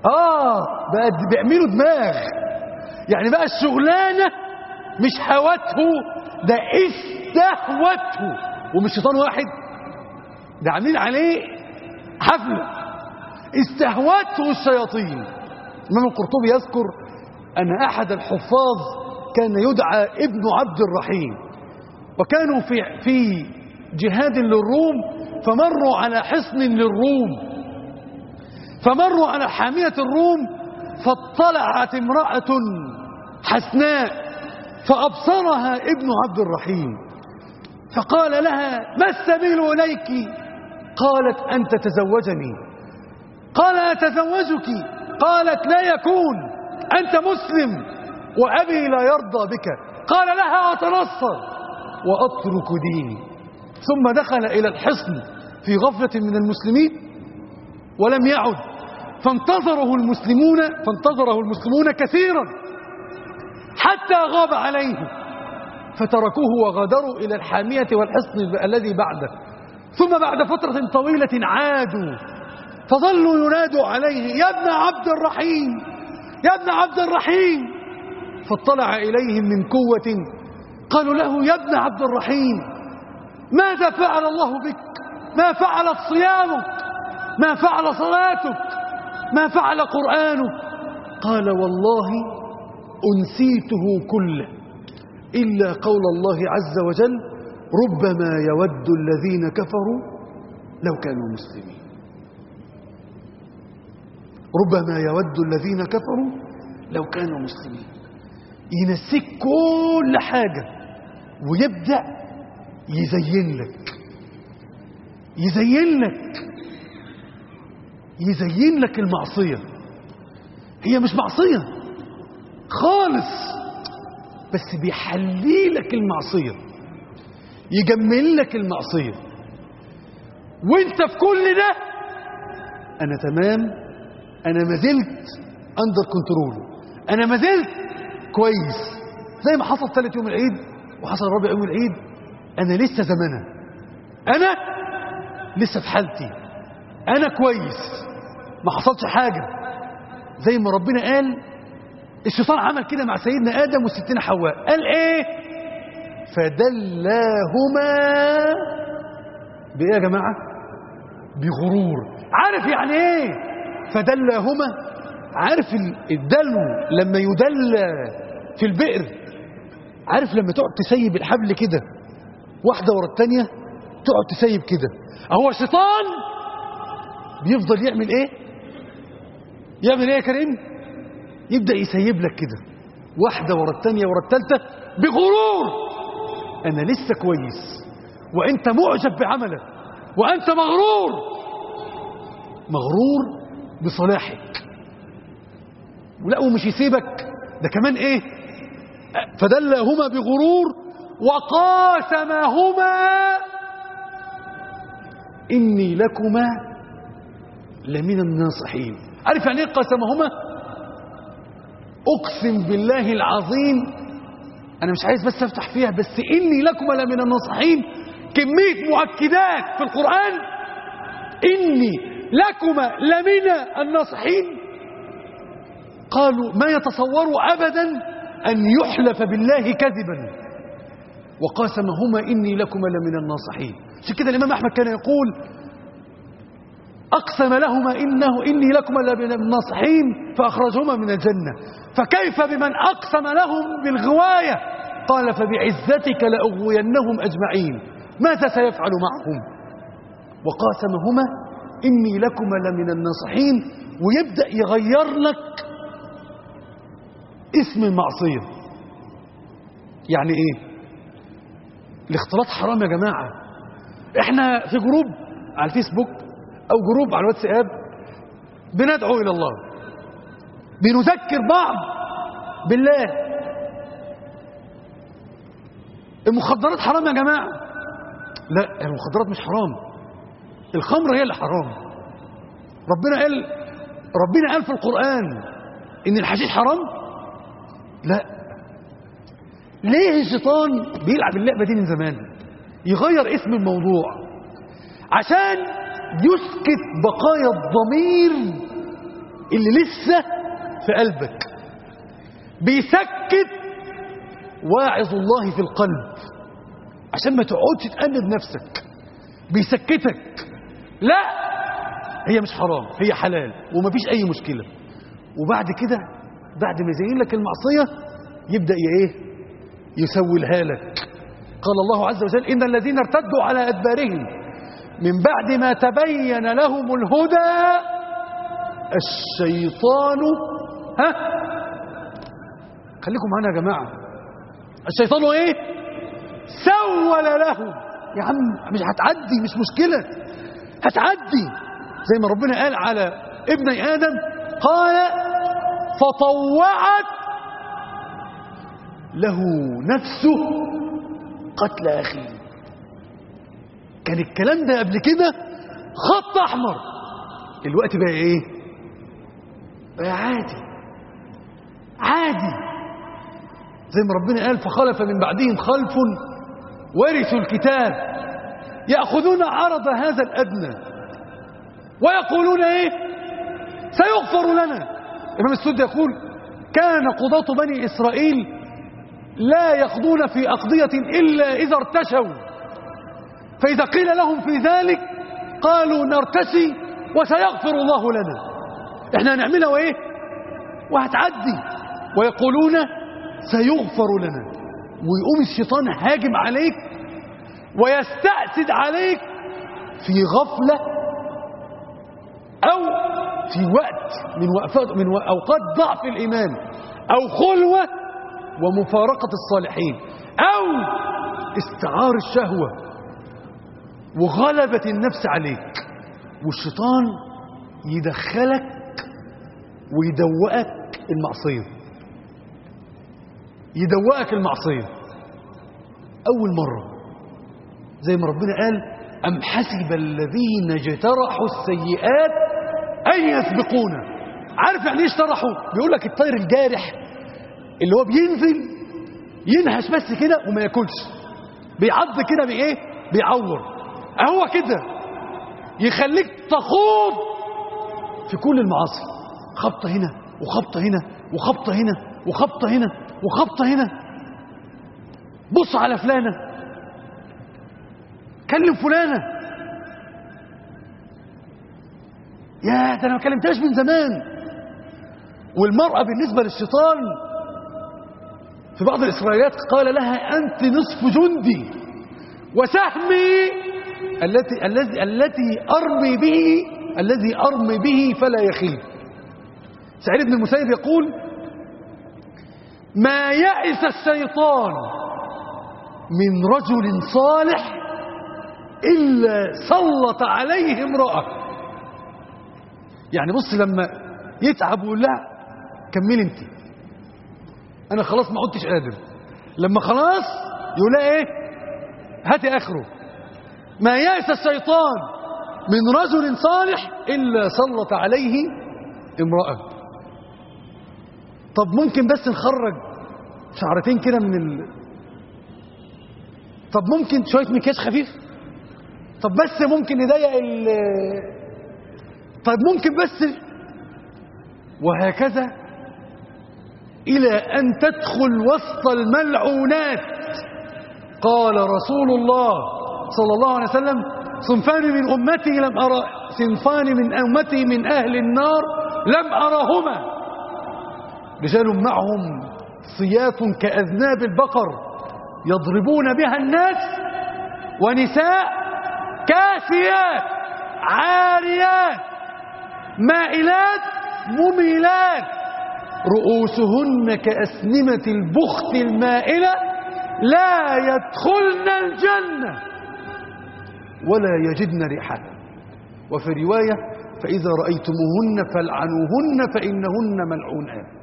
بقى بيعملوا دماغ. يعني بقى الشغلانة مش هوته، ده استهوته. ومش شيطان واحد، ده عاملين عليه حفلة. استهوته الشياطين. الإمام القرطبي يذكر أن أحد الحفاظ كان يدعى ابن عبد الرحيم، وكانوا في جهاد للروم، فمروا على حصن للروم، فمروا على حامية الروم، فاطلعت امرأة حسناء فأبصرها ابن عبد الرحيم، فقال لها: ما السبيل إليك؟ قالت: أن تتزوجني. قال: أتزوجك؟ قالت: لا يكون، أنت مسلم وأبي لا يرضى بك. قال لها: أتنصر وأترك ديني. ثم دخل إلى الحصن في غفلة من المسلمين ولم يعد، فانتظره المسلمون كثيرا حتى غاب عليه، فتركوه وغادروا إلى الحامية والحصن الذي بعده. ثم بعد فترة طويلة عادوا، فظلوا ينادوا عليه: يا ابن عبد الرحيم، يا ابن عبد الرحيم. فاطلع إليهم من قوة، قالوا له: يا ابن عبد الرحيم، ماذا فعل الله بك؟ ما فعلت صيامك؟ ما فعل صلاتك؟ ما فعل قرآنك؟ قال: والله أنسيته كله إلا قول الله عز وجل: ربما يود الذين كفروا لو كانوا مسلمين. ربما يود الذين كفروا لو كانوا مسلمين. ينسيك كل حاجة ويبدأ يزين لك المعصية. هي مش معصية خالص، بس بيحلي لك المعصية، يجمل لك المعصية، وانت في كل ده انا تمام، انا ما زلت اندر كنترول، انا ما زلت كويس. زي ما حصل ثالث يوم العيد وحصل رابع يوم العيد، انا لسه زمانه، انا لسه في حالتي، انا كويس، ما حصلش حاجة. زي ما ربنا قال الشيطان عمل كده مع سيدنا آدم وستنا حواء، قال ايه؟ فدلاهما بإيه يا جماعة؟ بغرور. عارف يعني ايه فدلاهما؟ عارف الدلو لما يدلى في البئر، عارف لما تقعد تسيب الحبل كده واحدة ورا التانية، تقعد تسيب كده. هو الشيطان بيفضل يعمل ايه؟ يعمل ايه يا كريم؟ يبدأ يسيب لك كده واحدة ورا التانية ورا التالتة بغرور. انا لسه كويس، وانت معجب بعملك، وانت مغرور بصلاحك. ولا ومش يسيبك ده كمان ايه؟ فدلاهما بغرور وقاسمهما إني لكما لمن الناصحين. عارف يعني ايه قاسمهما؟ أقسم بالله العظيم، أنا مش عايز بس أفتح فيها، بس إني لكما لمن الناصحين كمية مؤكدات في القرآن. إني لكما لمن الناصحين. قالوا ما يتصوروا أبدا أن يحلف بالله كذبا. وقاسمهما إني لكما لمن الناصحين. عشان كده الإمام أحمد كان يقول: أقسم لهما إني لكما لمن الناصحين فأخرجهما من الجنة، فكيف بمن أقسم لهم بالغواية؟ قال: فبعزتك لأغوينهم أجمعين، ماذا سيفعل معهم؟ وقاسمهما إني لكما لمن الناصحين. ويبدأ يغير لك اسم المعصية. يعني ايه؟ الاختلاط حرام يا جماعة. احنا في جروب على الفيسبوك او جروب على الواتساب بندعو الى الله، بنذكر بعض بالله. المخدرات حرام يا جماعة؟ لا، المخدرات مش حرام، الخمر هي اللي حرام. ربنا قال في القرآن ان الحشيش حرام؟ لا. ليه الشيطان بيلعب اللعبة دي من زمان؟ يغير اسم الموضوع عشان يسكت بقايا الضمير اللي لسه في قلبك، بيسكت واعظ الله في القلب عشان ما تقعدش تأنب نفسك، بيسكتك. لا، هي مش حرام، هي حلال ومفيش أي مشكلة. وبعد كده بعد ما يزين لك المعصية يبدأ يسولها لك. قال الله عز وجل: إن الذين ارتدوا على أدبارهم من بعد ما تبين لهم الهدى الشيطان خليكم معانا يا جماعة، الشيطان سول لهم. يا عم مش هتعدي، مش مشكلة، هتعدي زي ما ربنا قال على ابن آدم، قال: فطوعت له نفسه قتل أخيه. كان الكلام ده قبل كده خط أحمر، الوقت بقى بقى عادي زي ما ربنا قال: فخلف من بعدهم خلف ورثوا الكتاب يأخذون عرض هذا الأدنى ويقولون سيغفر لنا. الإمام السدي يقول: كان قضاة بني إسرائيل لا يقضون في أقضية إلا إذا ارتشوا، فإذا قيل لهم في ذلك قالوا: نرتشي وسيغفر الله لنا، احنا هنعملها وهتعدي، ويقولون سيغفر لنا. ويقوم الشيطان هاجم عليك ويستأسد عليك في غفلة أو في وقت من أوقات ضعف الإيمان، أو خلوة ومفارقة الصالحين، أو استعار الشهوة وغلبة النفس عليك، والشيطان يدخلك ويدوقك المعصية، يدوقك المعصية أول مرة، زي ما ربنا قال: أم حسب الذين اجترحوا السيئات أن يسبقونا. عارف يعني ايش اجترحوا؟ بيقول لك الطير الجارح اللي هو بينزل ينهش بس كده وما ياكلش، بيعض كده بيعور، هو كده يخليك تخوض في كل المعاصي، خبطة هنا وخبطة هنا وخبطة هنا وخبطة هنا وخبطة هنا. بص على فلانة، كلم فلانة، يا ده أنا ما كلمتهاش من زمان. والمرأة بالنسبة للشيطان في بعض الإسرائيليات قال لها: أنت نصف جندي وسهمي الذي أرمي به فلا يخيب. سعيد بن المسيب يقول: ما يئس الشيطان من رجل صالح إلا سلط عليه امرأة. يعني بص، لما يتعب ويقول لها كملي انت، انا خلاص ما عدتش قادر، لما خلاص يقول لها هاتي اخره. ما يأس الشيطان من رجل صالح إلا سلط عليه امرأة. طب ممكن بس نخرج شعرتين كده طب ممكن شوية مكياج خفيف، طب بس ممكن نضيق طب ممكن بس، وهكذا إلى أن تدخل وسط الملعونات. قال رسول الله صلى الله عليه وسلم: صنفان من أمتي من أهل النار لم أرهما، رجال معهم صيات كأذناب البقر يضربون بها الناس، ونساء كاسيات عاريات مائلات مميلات رؤوسهن كأسنمة البخت المائلة لا يدخلن الجنة ولا يجدن ريحها. وفي رواية: فإذا رأيتموهن فالعنوهن فإنهن ملعونات.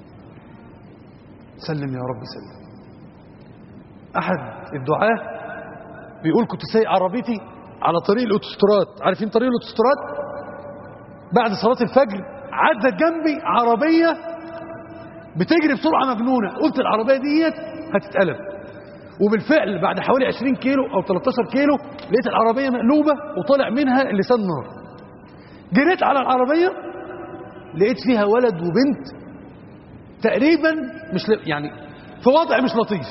سلم يا رب سلم. أحد الدعاة بيقول: كنت سايق عربيتي على طريق الأوتوستراد. عارفين طريق الأوتوستراد؟ بعد صلاة الفجر عدت جنبي عربية بتجري بسرعة مجنونة، قلت العربية ديت هتتقلب، وبالفعل بعد حوالي 20 كيلو أو 13 كيلو لقيت العربية مقلوبة وطلع منها لسان نار. جريت على العربية لقيت فيها ولد وبنت تقريبا يعني في وضع مش لطيف.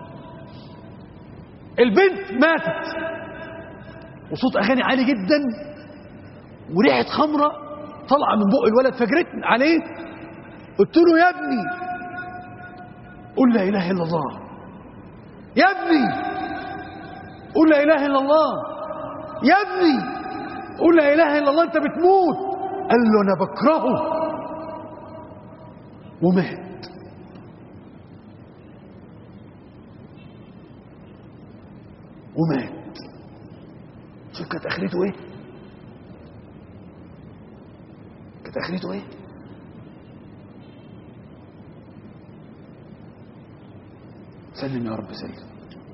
البنت ماتت وصوت اغاني عالي جدا وريحه خمره طالعه من بق الولد، فجريت عليه قلت له يا ابني قل لا اله الا الله، يا ابني قل لا اله الا الله، يا ابني قل لا اله الا الله، انت بتموت. قال له انا بكرهه، ومات. ومات. شوف كانت اخرته ايه؟ كانت اخرته ايه؟ سلم يا رب سلم.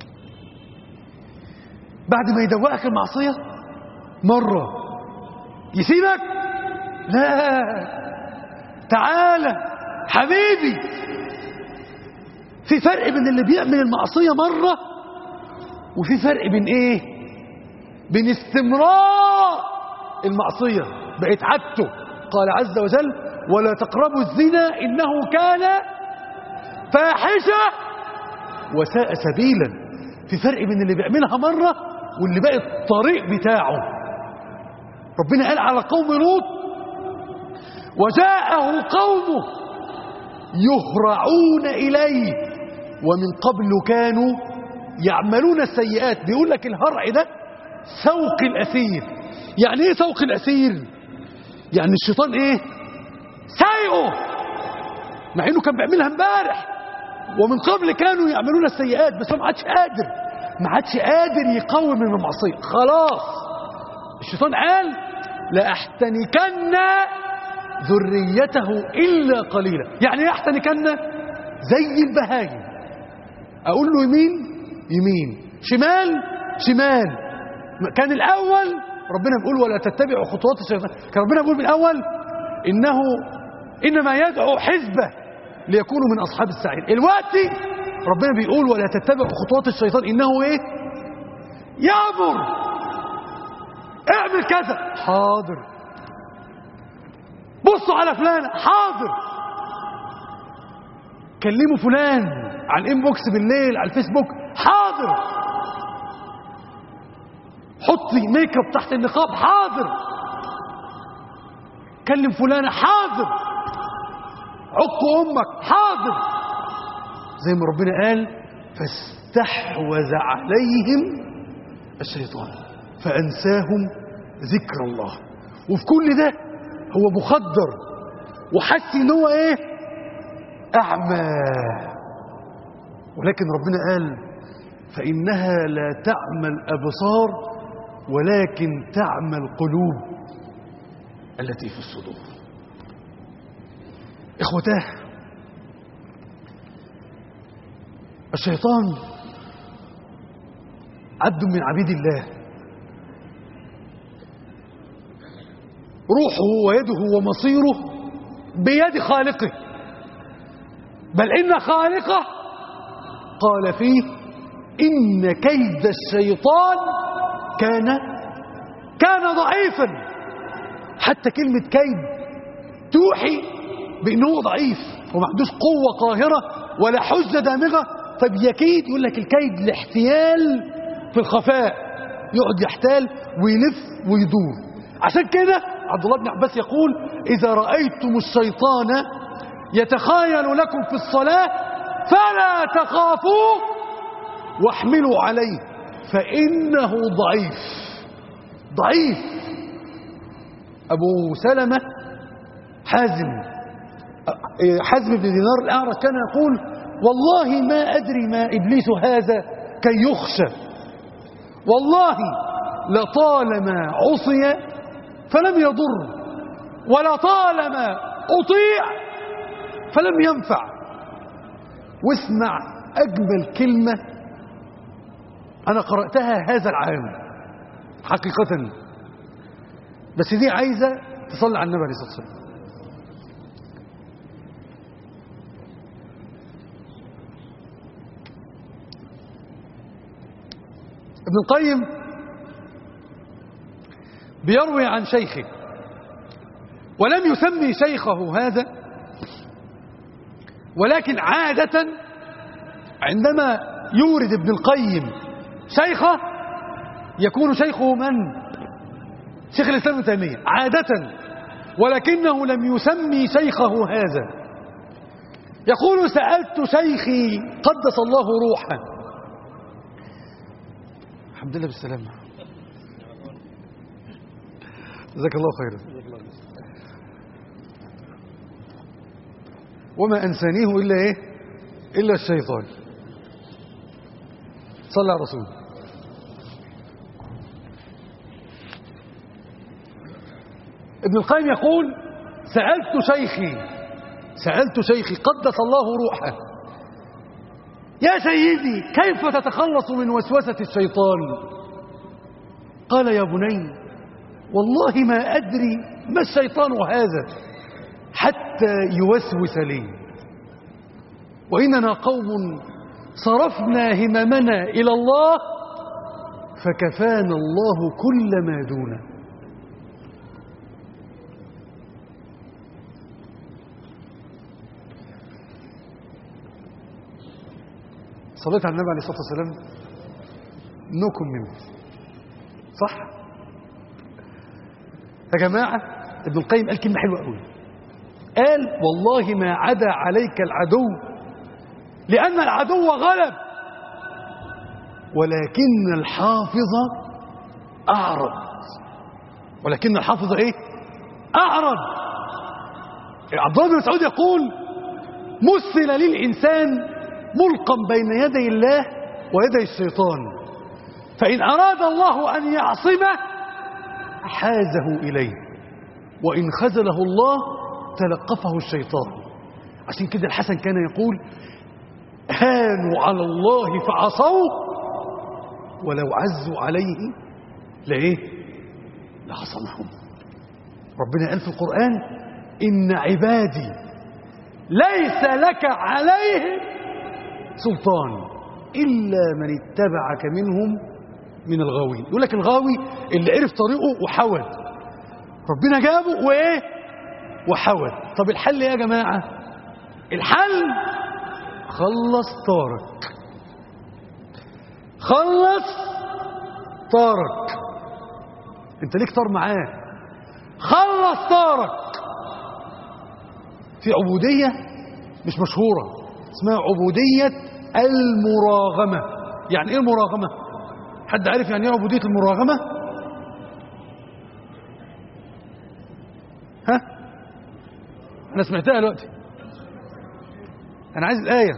بعد ما يدوقك المعصية مرة يسيبك؟ لا، تعالى حبيبي. في فرق بين اللي بيعمل المعصية مرة وفي فرق بين ايه؟ بين استمرار المعصية بقت عادته. قال عز وجل ولا تقربوا الزنا إنه كان فاحشة وساء سبيلا. في فرق بين اللي بيعملها مرة واللي بقى الطريق بتاعه. ربنا قال على قوم لوط وجاءه قومه يهرعون إليه ومن قبل كانوا يعملون السيئات. بيقول لك الهرع ده سوق الأسير. يعني ايه سوق الأسير؟ يعني الشيطان ايه؟ سايقه، مع انه كان بيعملها امبارح. ومن قبل كانوا يعملون السيئات، بس هو ما عادش قادر يقاوم من المعصيه. خلاص الشيطان قال لاحتنكن ذريته الا قليلا. يعني ايه احتنكن؟ زي البهايم، اقول له يمين يمين، شمال شمال. كان الاول ربنا بيقول ولا تتبعوا خطوات الشيطان، كان ربنا بيقول من الاول انما يدعو حزبه ليكونوا من اصحاب السعير. دلوقتي ربنا بيقول ولا تتبعوا خطوات الشيطان انه ايه؟ يامر اعمل كذا، حاضر. بصوا على فلان، حاضر. كلموا فلان على الانبوكس بالليل على الفيسبوك، حاضر. حطي ميك اب تحت النقاب، حاضر. كلم فلانة، حاضر. عق امك، حاضر. زي ما ربنا قال فاستحوذ عليهم الشيطان فانساهم ذكر الله. وفي كل ده هو مخدر وحس ان هو ايه؟ اعمى. ولكن ربنا قال فانها لا تعمى الابصار ولكن تعمى القلوب التي في الصدور. اخوتاه، الشيطان عبد من عبيد الله، روحه ويده ومصيره بيد خالقه، بل إن خالقه قال فيه إن كيد الشيطان كان ضعيفا. حتى كلمة كيد توحي بأنه ضعيف وما عندوش قوة قاهرة ولا حجة دامغة. طب يكيد، يقول لك الكيد الاحتيال في الخفاء، يقعد يحتال ويلف ويدور. عشان كده عبد الله بن عباس يقول إذا رأيتم الشيطان يتخايل لكم في الصلاة فلا تخافوه واحملوا عليه فإنه ضعيف. أبو سلمة حازم بن دينار الأعرج كان يقول والله ما أدري ما إبليس هذا كي يخشى، والله لطالما عصي فلم يضر ولطالما أطيع فلم ينفع. واسمع أجمل كلمة أنا قرأتها هذا العام حقيقة، بس دي عايزة تصلي على النبي عليه الصلاة والسلام. ابن القيم بيروي عن شيخه ولم يسمي شيخه هذا، ولكن عادة عندما يورد ابن القيم شيخه يكون شيخه من؟ شيخ الإسلام ابن تيمية عادة، ولكنه لم يسمي شيخه هذا. يقول: سألت شيخي قدس الله روحه. الحمد لله بالسلامة، جزاك الله خيرا. وما أنسانيه إلا إيه؟ إلا الشيطان. صلى على الرسول. ابن القيم يقول: سألت شيخي قدس الله روحه: يا سيدي، كيف تتخلص من وسوسة الشيطان؟ قال: يا بني، والله ما أدري ما الشيطان هذا حتى يوسوس لي، وإننا قوم صرفنا هممنا إلى الله فكفانا الله كل ما دونه. صليت على النبي عليه الصلاة والسلام. نو كومنت، صح يا جماعة؟ ابن القيم قال كلمة حلوة قوي، قال: والله ما عدا عليك العدو، لأن العدو غلب، ولكن الحافظ أعرض. ولكن الحافظ إيه؟ أعرض. عبد الله بن مسعود يقول: مثل للإنسان ملقا بين يدي الله ويدي الشيطان، فإن أراد الله أن يعصمه حازه إليه، وإن خذله الله تلقفه الشيطان. عشان كده الحسن كان يقول: هانوا على الله فعصوه، ولو عزوا عليه لعصمهم. ربنا قال في القرآن: إن عبادي ليس لك عليه سلطان إلا من اتبعك منهم من الغاوين. يقول لك الغاوي اللي عرف طريقه وحول، ربنا جابه وحول. طب الحل يا جماعة؟ الحل: خلص طارك. انت ليك طار معاه، خلص طارك. في عبودية مش مشهورة اسمها عبودية المراغمة. يعني ايه المراغمة؟ حد عارف يعني ايه عبودية المراغمة؟ ها؟ انا سمعتها دلوقتي، انا عايز الآية.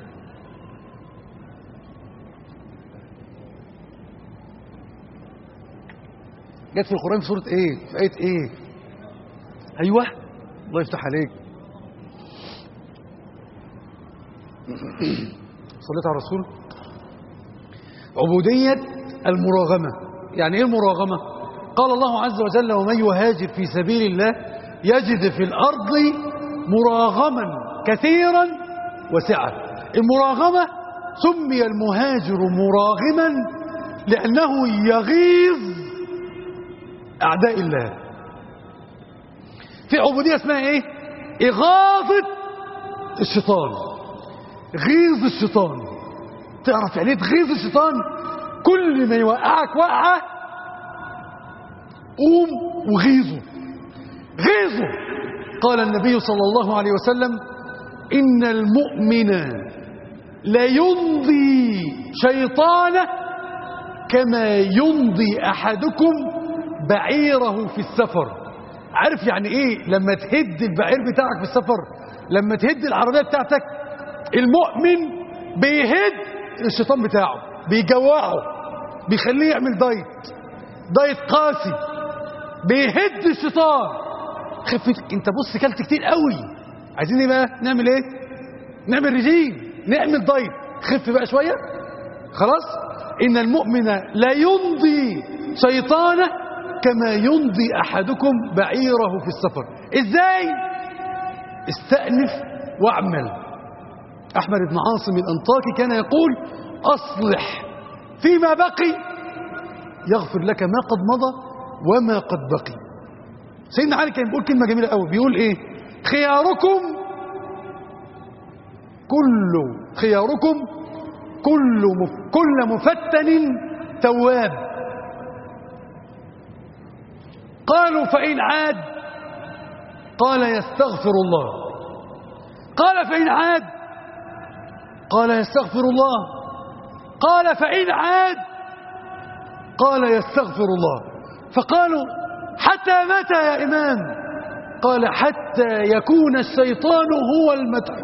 جت في القرآن في سورة ايه؟ في آية ايه؟ ايوه، الله يفتح عليك. صليت على الرسول. عبودية المراغمة. يعني ايه المراغمة؟ قال الله عز وجل: ومن يهاجر في سبيل الله يجد في الأرض مراغما كثيرا وسعة. المراغمة سمي المهاجر مراغما لأنه يغيظ أعداء الله. في عبودية اسمها ايه؟ إغاظة الشيطان، غيظ الشيطان. تعرف يعني ايه تغيظ الشيطان؟ كل ما يوقعك وقعه قوم وغيظه. قال النبي صلى الله عليه وسلم: إن المؤمن لا يمضي شيطانه كما يمضي أحدكم بعيره في السفر. عارف يعني ايه لما تهد البعير بتاعك في السفر؟ لما تهد العربية بتاعتك، المؤمن بيهد الشيطان بتاعه، بيجوعه، بيخليه يعمل دايت قاسي، بيهد الشيطان. خفت انت، بص كلت كتير قوي، عايزين ايه بقى؟ نعمل ايه؟ نعمل رجيم، نعمل دايت، خف بقى شوية. خلاص. إن المؤمن لا يمضي شيطانه كما يمضي أحدكم بعيره في السفر. إزاي؟ استأنف واعمل. أحمد بن عاصم الأنطاكي كان يقول: أصلح فيما بقي يغفر لك ما قد مضى وما قد بقي. سيدنا علي كان بيقول كلمة جميلة قوي، بيقول ايه؟ خياركم كل مفتن تواب. قالوا فإن عاد؟ قال يستغفر الله. قال فإن عاد؟ قال يستغفر الله. قال فإن عاد؟ قال يستغفر الله. فقالوا حتى متى يا إمام؟ قال حتى يكون الشيطان هو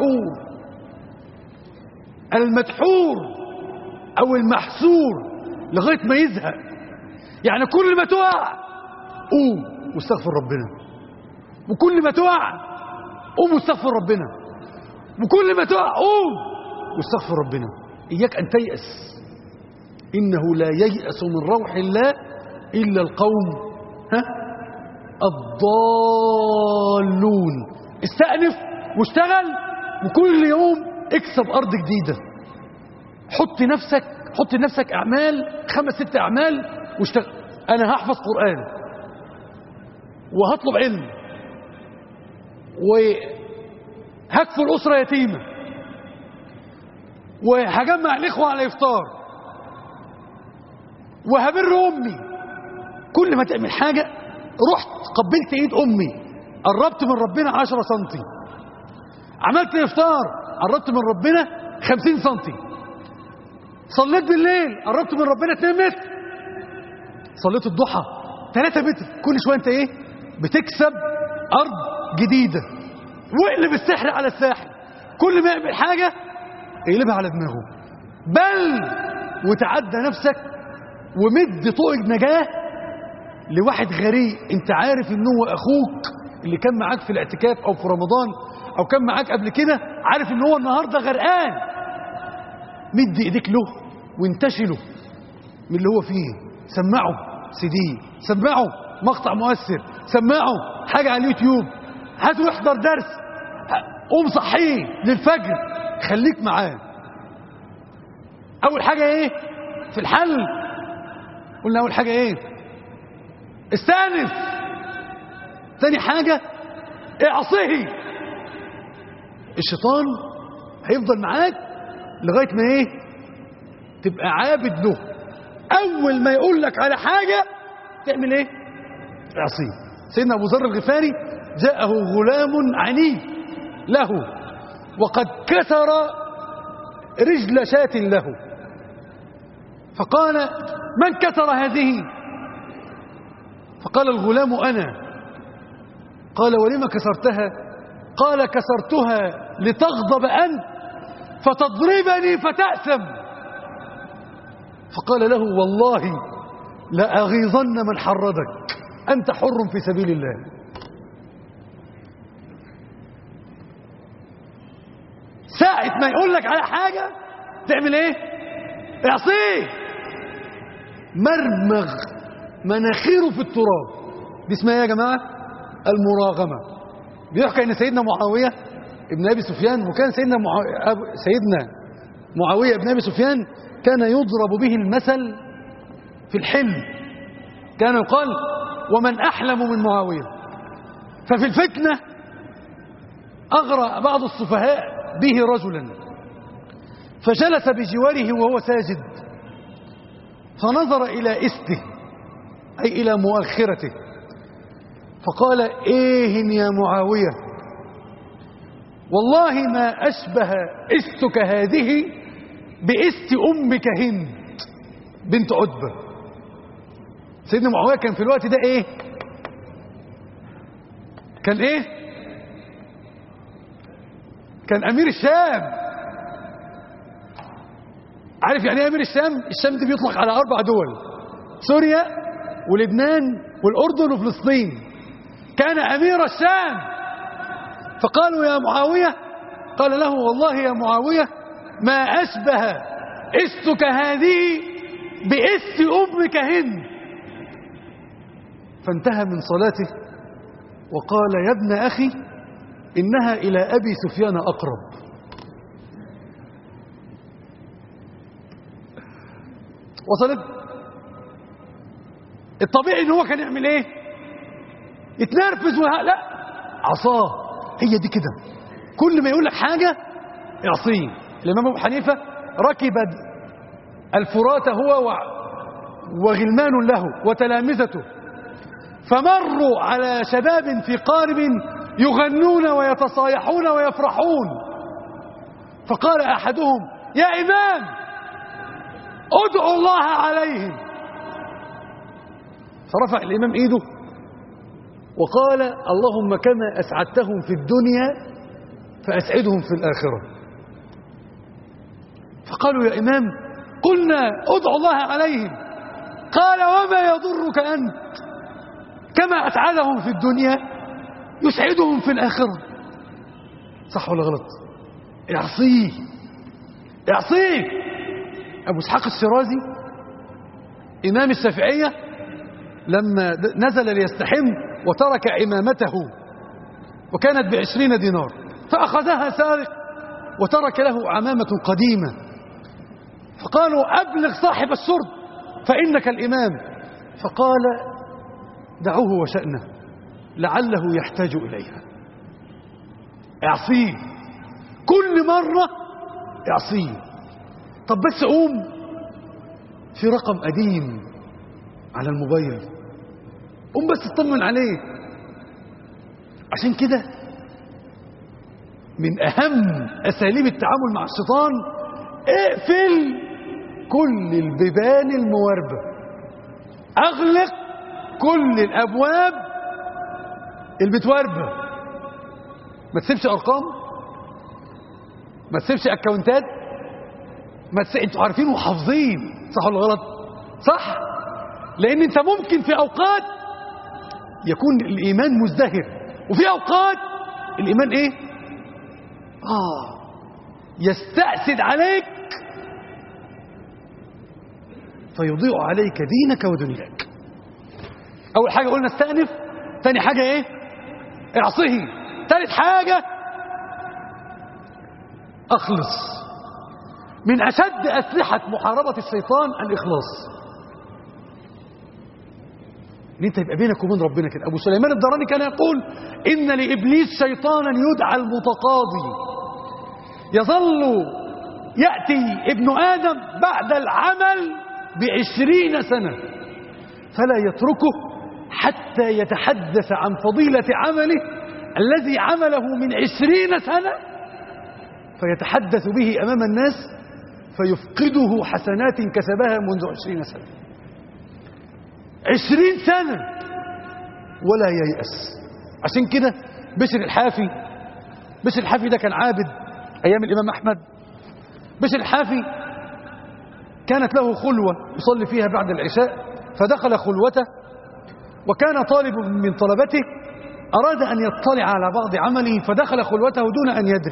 المدحور أو المحسور لغاية ما يزهق. يعني كل ما تقع قوم واستغفر ربنا، وكل ما تقع قوم واستغفر ربنا، وكل ما تقع قوم واستغفر ربنا. إياك أن تيأس، إنه لا ييأس من روح الله إلا القوم الضالون. استأنف واشتغل، وكل يوم اكسب أرض جديدة. حط لنفسك أعمال 5-6 أعمال واشتغل. أنا هحفظ قرآن وهطلب علم وهكفل أسرة يتيمة وهجمع الإخوة على إفطار وهبر أمي. كل ما تعمل حاجة، رحت قبلت إيد أمي قربت من ربنا 10 سنتي، عملت إفطار قربت من ربنا 50 سنتي، صليت بالليل قربت من ربنا 2 متر، صليت الضحى 3 متر. كل شوية أنت إيه؟ بتكسب أرض جديدة. واقلب السحر على الساحر، كل ما يعمل حاجة اقلبها على دماغه. بل وتعدى نفسك ومد طوق نجاة لواحد غريب انت عارف انه هو اخوك اللي كان معاك في الاعتكاف او في رمضان او كان معاك قبل كده، عارف ان هو النهارده غرقان. مد ايديك له وانتشله من اللي هو فيه، سمعه CD، سمعه مقطع مؤثر، سمعه حاجة على اليوتيوب، هاته يحضر درس، قوم صحيه للفجر، خليك معاه. اول حاجة ايه في الحل؟ قلنا اول حاجة ايه؟ استأنف. تاني حاجة اعصيه. الشيطان هيفضل معاك لغاية ما ايه؟ تبقى عابد له. اول ما يقول لك على حاجة تعمل ايه؟ اعصيه. سيدنا ابو ذر الغفاري جاءه غلام عنيف له وقد كسر رجل شاة له، فقال من كسر هذه؟ فقال الغلام أنا. قال ولم كسرتها؟ قال كسرتها لتغضب أنت فتضربني فتأثم. فقال له والله لأغيظن من حرضك، أنت حر في سبيل الله. ساعة ما يقول لك على حاجة تعمل ايه؟ اعصيه. مرمغ مناخيره في التراب. دي اسمها ايه يا جماعة؟ المراغمة. بيحكى ان سيدنا معاوية ابن ابي سفيان، وكان سيدنا معاوية ابن ابي سفيان كان يضرب به المثل في الحلم. كان يقال ومن احلم من معاوية. ففي الفتنة اغرى بعض السفهاء به رجلا، فجلس بجواره وهو ساجد، فنظر إلى إسته أي إلى مؤخرته، فقال إيه يا معاوية، والله ما أشبه إستك هذه بإست أمك هند بنت عتبة. سيدنا معاوية كان في الوقت ده إيه؟ كان إيه؟ كان أمير الشام. عارف يعني ايه أمير الشام؟ الشام دي بيطلق على 4 دول: سوريا ولبنان والأردن وفلسطين. كان أمير الشام. فقالوا يا معاوية، قال له والله يا معاوية ما أشبه إستك هذه بإست أمك هند. فانتهى من صلاته وقال يا ابن أخي إنها إلى أبي سفيان أقرب. وصلت؟ الطبيعي ان هو كان يعمل ايه؟ يتنرفز لا، عصاه هي دي كده. كل ما يقول لك حاجة يعصيه. الإمام أبو حنيفة ركب الفرات هو وغلمان له وتلامذته، فمروا على شباب في قارب يغنون ويتصايحون ويفرحون، فقال أحدهم: يا إمام ادعو الله عليهم. فرفع الإمام إيده وقال: اللهم كما أسعدتهم في الدنيا فأسعدهم في الآخرة. فقالوا: يا إمام قلنا ادعو الله عليهم. قال: وما يضرك أنت؟ كما أسعدهم في الدنيا يسعدهم في الآخرة. صح ولا غلط؟ اعصيه اعصيه. أبو إسحاق الشيرازي إمام الشافعية لما نزل ليستحم وترك عمامته وكانت ب20 دينار، فأخذها سارق وترك له عمامة قديمة، فقالوا: أبلغ صاحب الشرب فإنك الإمام. فقال: دعوه وشأنه لعله يحتاج إليها. اعصيه كل مرة، اعصيه. طب بس قوم في رقم قديم على الموبايل، قوم بس اطمن عليه. عشان كده من أهم أساليب التعامل مع الشيطان اقفل كل البيبان المواربة، اغلق كل الابواب المتواربة. ما تسيبش ارقام، ما تسيبش اكونتات، انتوا عارفين وحافظين. صح ولا غلط؟ صح. لان انت ممكن في اوقات يكون الايمان مزدهر، وفي اوقات الايمان ايه؟ يستأسد عليك فيضيع عليك دينك ودنياك. اول حاجة قلنا استأنف، تاني حاجة ايه؟ اعصه، تالت حاجة اخلص. من اشد اسلحة محاربة الشيطان الاخلاص، ان انت يبقى بينك وبين ربنا كده. ابو سليمان الدراني كان يقول: ان لابليس شيطانا يدعى المتقاضي، يظل يأتي ابن آدم بعد العمل ب20 سنة فلا يتركه حتى يتحدث عن فضيلة عمله الذي عمله من 20 سنة، فيتحدث به أمام الناس فيفقده حسنات كسبها منذ 20 سنة. 20 سنة ولا ييأس. عشان كده بشر الحافي ده كان عابد أيام الإمام أحمد. بشر الحافي كانت له خلوة يصلي فيها بعد العشاء، فدخل خلوته وكان طالب من طلبته أراد أن يطلع على بعض عمله، فدخل خلوته دون أن يدري،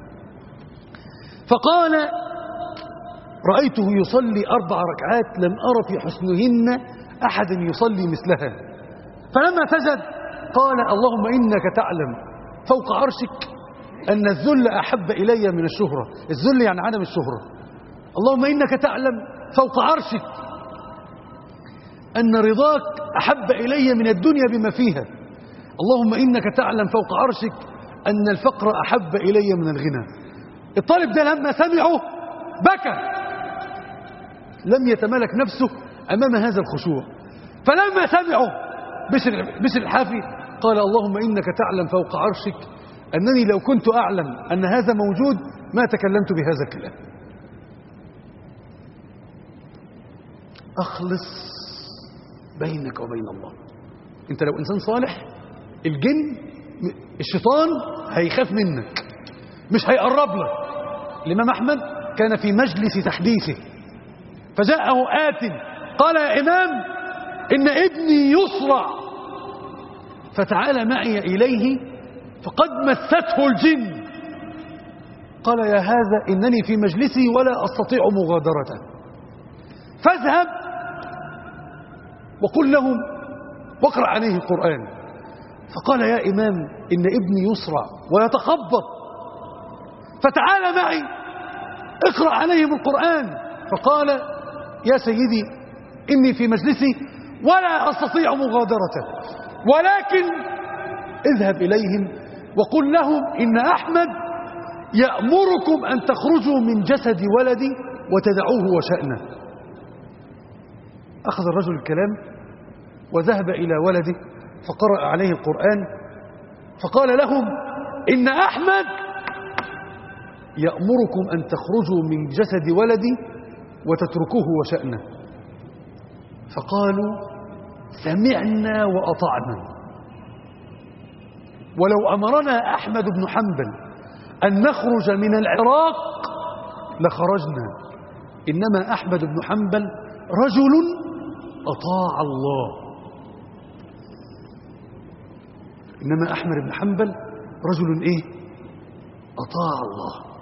فقال: رأيته يصلي 4 ركعات لم أر في حسنهن أحد يصلي مثلها. فلما سجد قال: اللهم إنك تعلم فوق عرشك أن الذل أحب إلي من الشهرة. الذل يعني عدم الشهرة. اللهم إنك تعلم فوق عرشك أن رضاك أحب إلي من الدنيا بما فيها. اللهم إنك تعلم فوق عرشك أن الفقر أحب إلي من الغنى. الطالب ده لما سمعه بكى، لم يتملك نفسه أمام هذا الخشوع. فلما سمعه بشر الحافي قال: اللهم إنك تعلم فوق عرشك أنني لو كنت أعلم أن هذا موجود ما تكلمت بهذا الكلام. أخلص بينك وبين الله. أنت لو إنسان صالح الشيطان هيخاف منك، مش هيقرب لك. الإمام أحمد كان في مجلس تحديثه فجاءه آت قال: يا إمام إن ابني يصرع فتعال معي إليه فقد مسته الجن. قال: يا هذا إنني في مجلسي ولا أستطيع مغادرته، فاذهب وقل لهم واقرأ عليه القرآن. فقال: يا إمام إن ابني يصرع ويتخبط، فتعال معي اقرأ عليهم القرآن. فقال: يا سيدي إني في مجلسي ولا أستطيع مغادرته، ولكن اذهب إليهم وقل لهم إن أحمد يأمركم أن تخرجوا من جسد ولدي وتدعوه وشأنه. أخذ الرجل الكلام وذهب إلى ولده فقرأ عليه القرآن فقال لهم إن أحمد يأمركم أن تخرجوا من جسد ولدي وتتركوه وشأنه. فقالوا سمعنا وأطعنا. ولو أمرنا أحمد بن حنبل أن نخرج من العراق لخرجنا، إنما أحمد بن حنبل رجل أطاع الله. إنما أحمد بن حنبل رجل إيه؟ أطاع الله.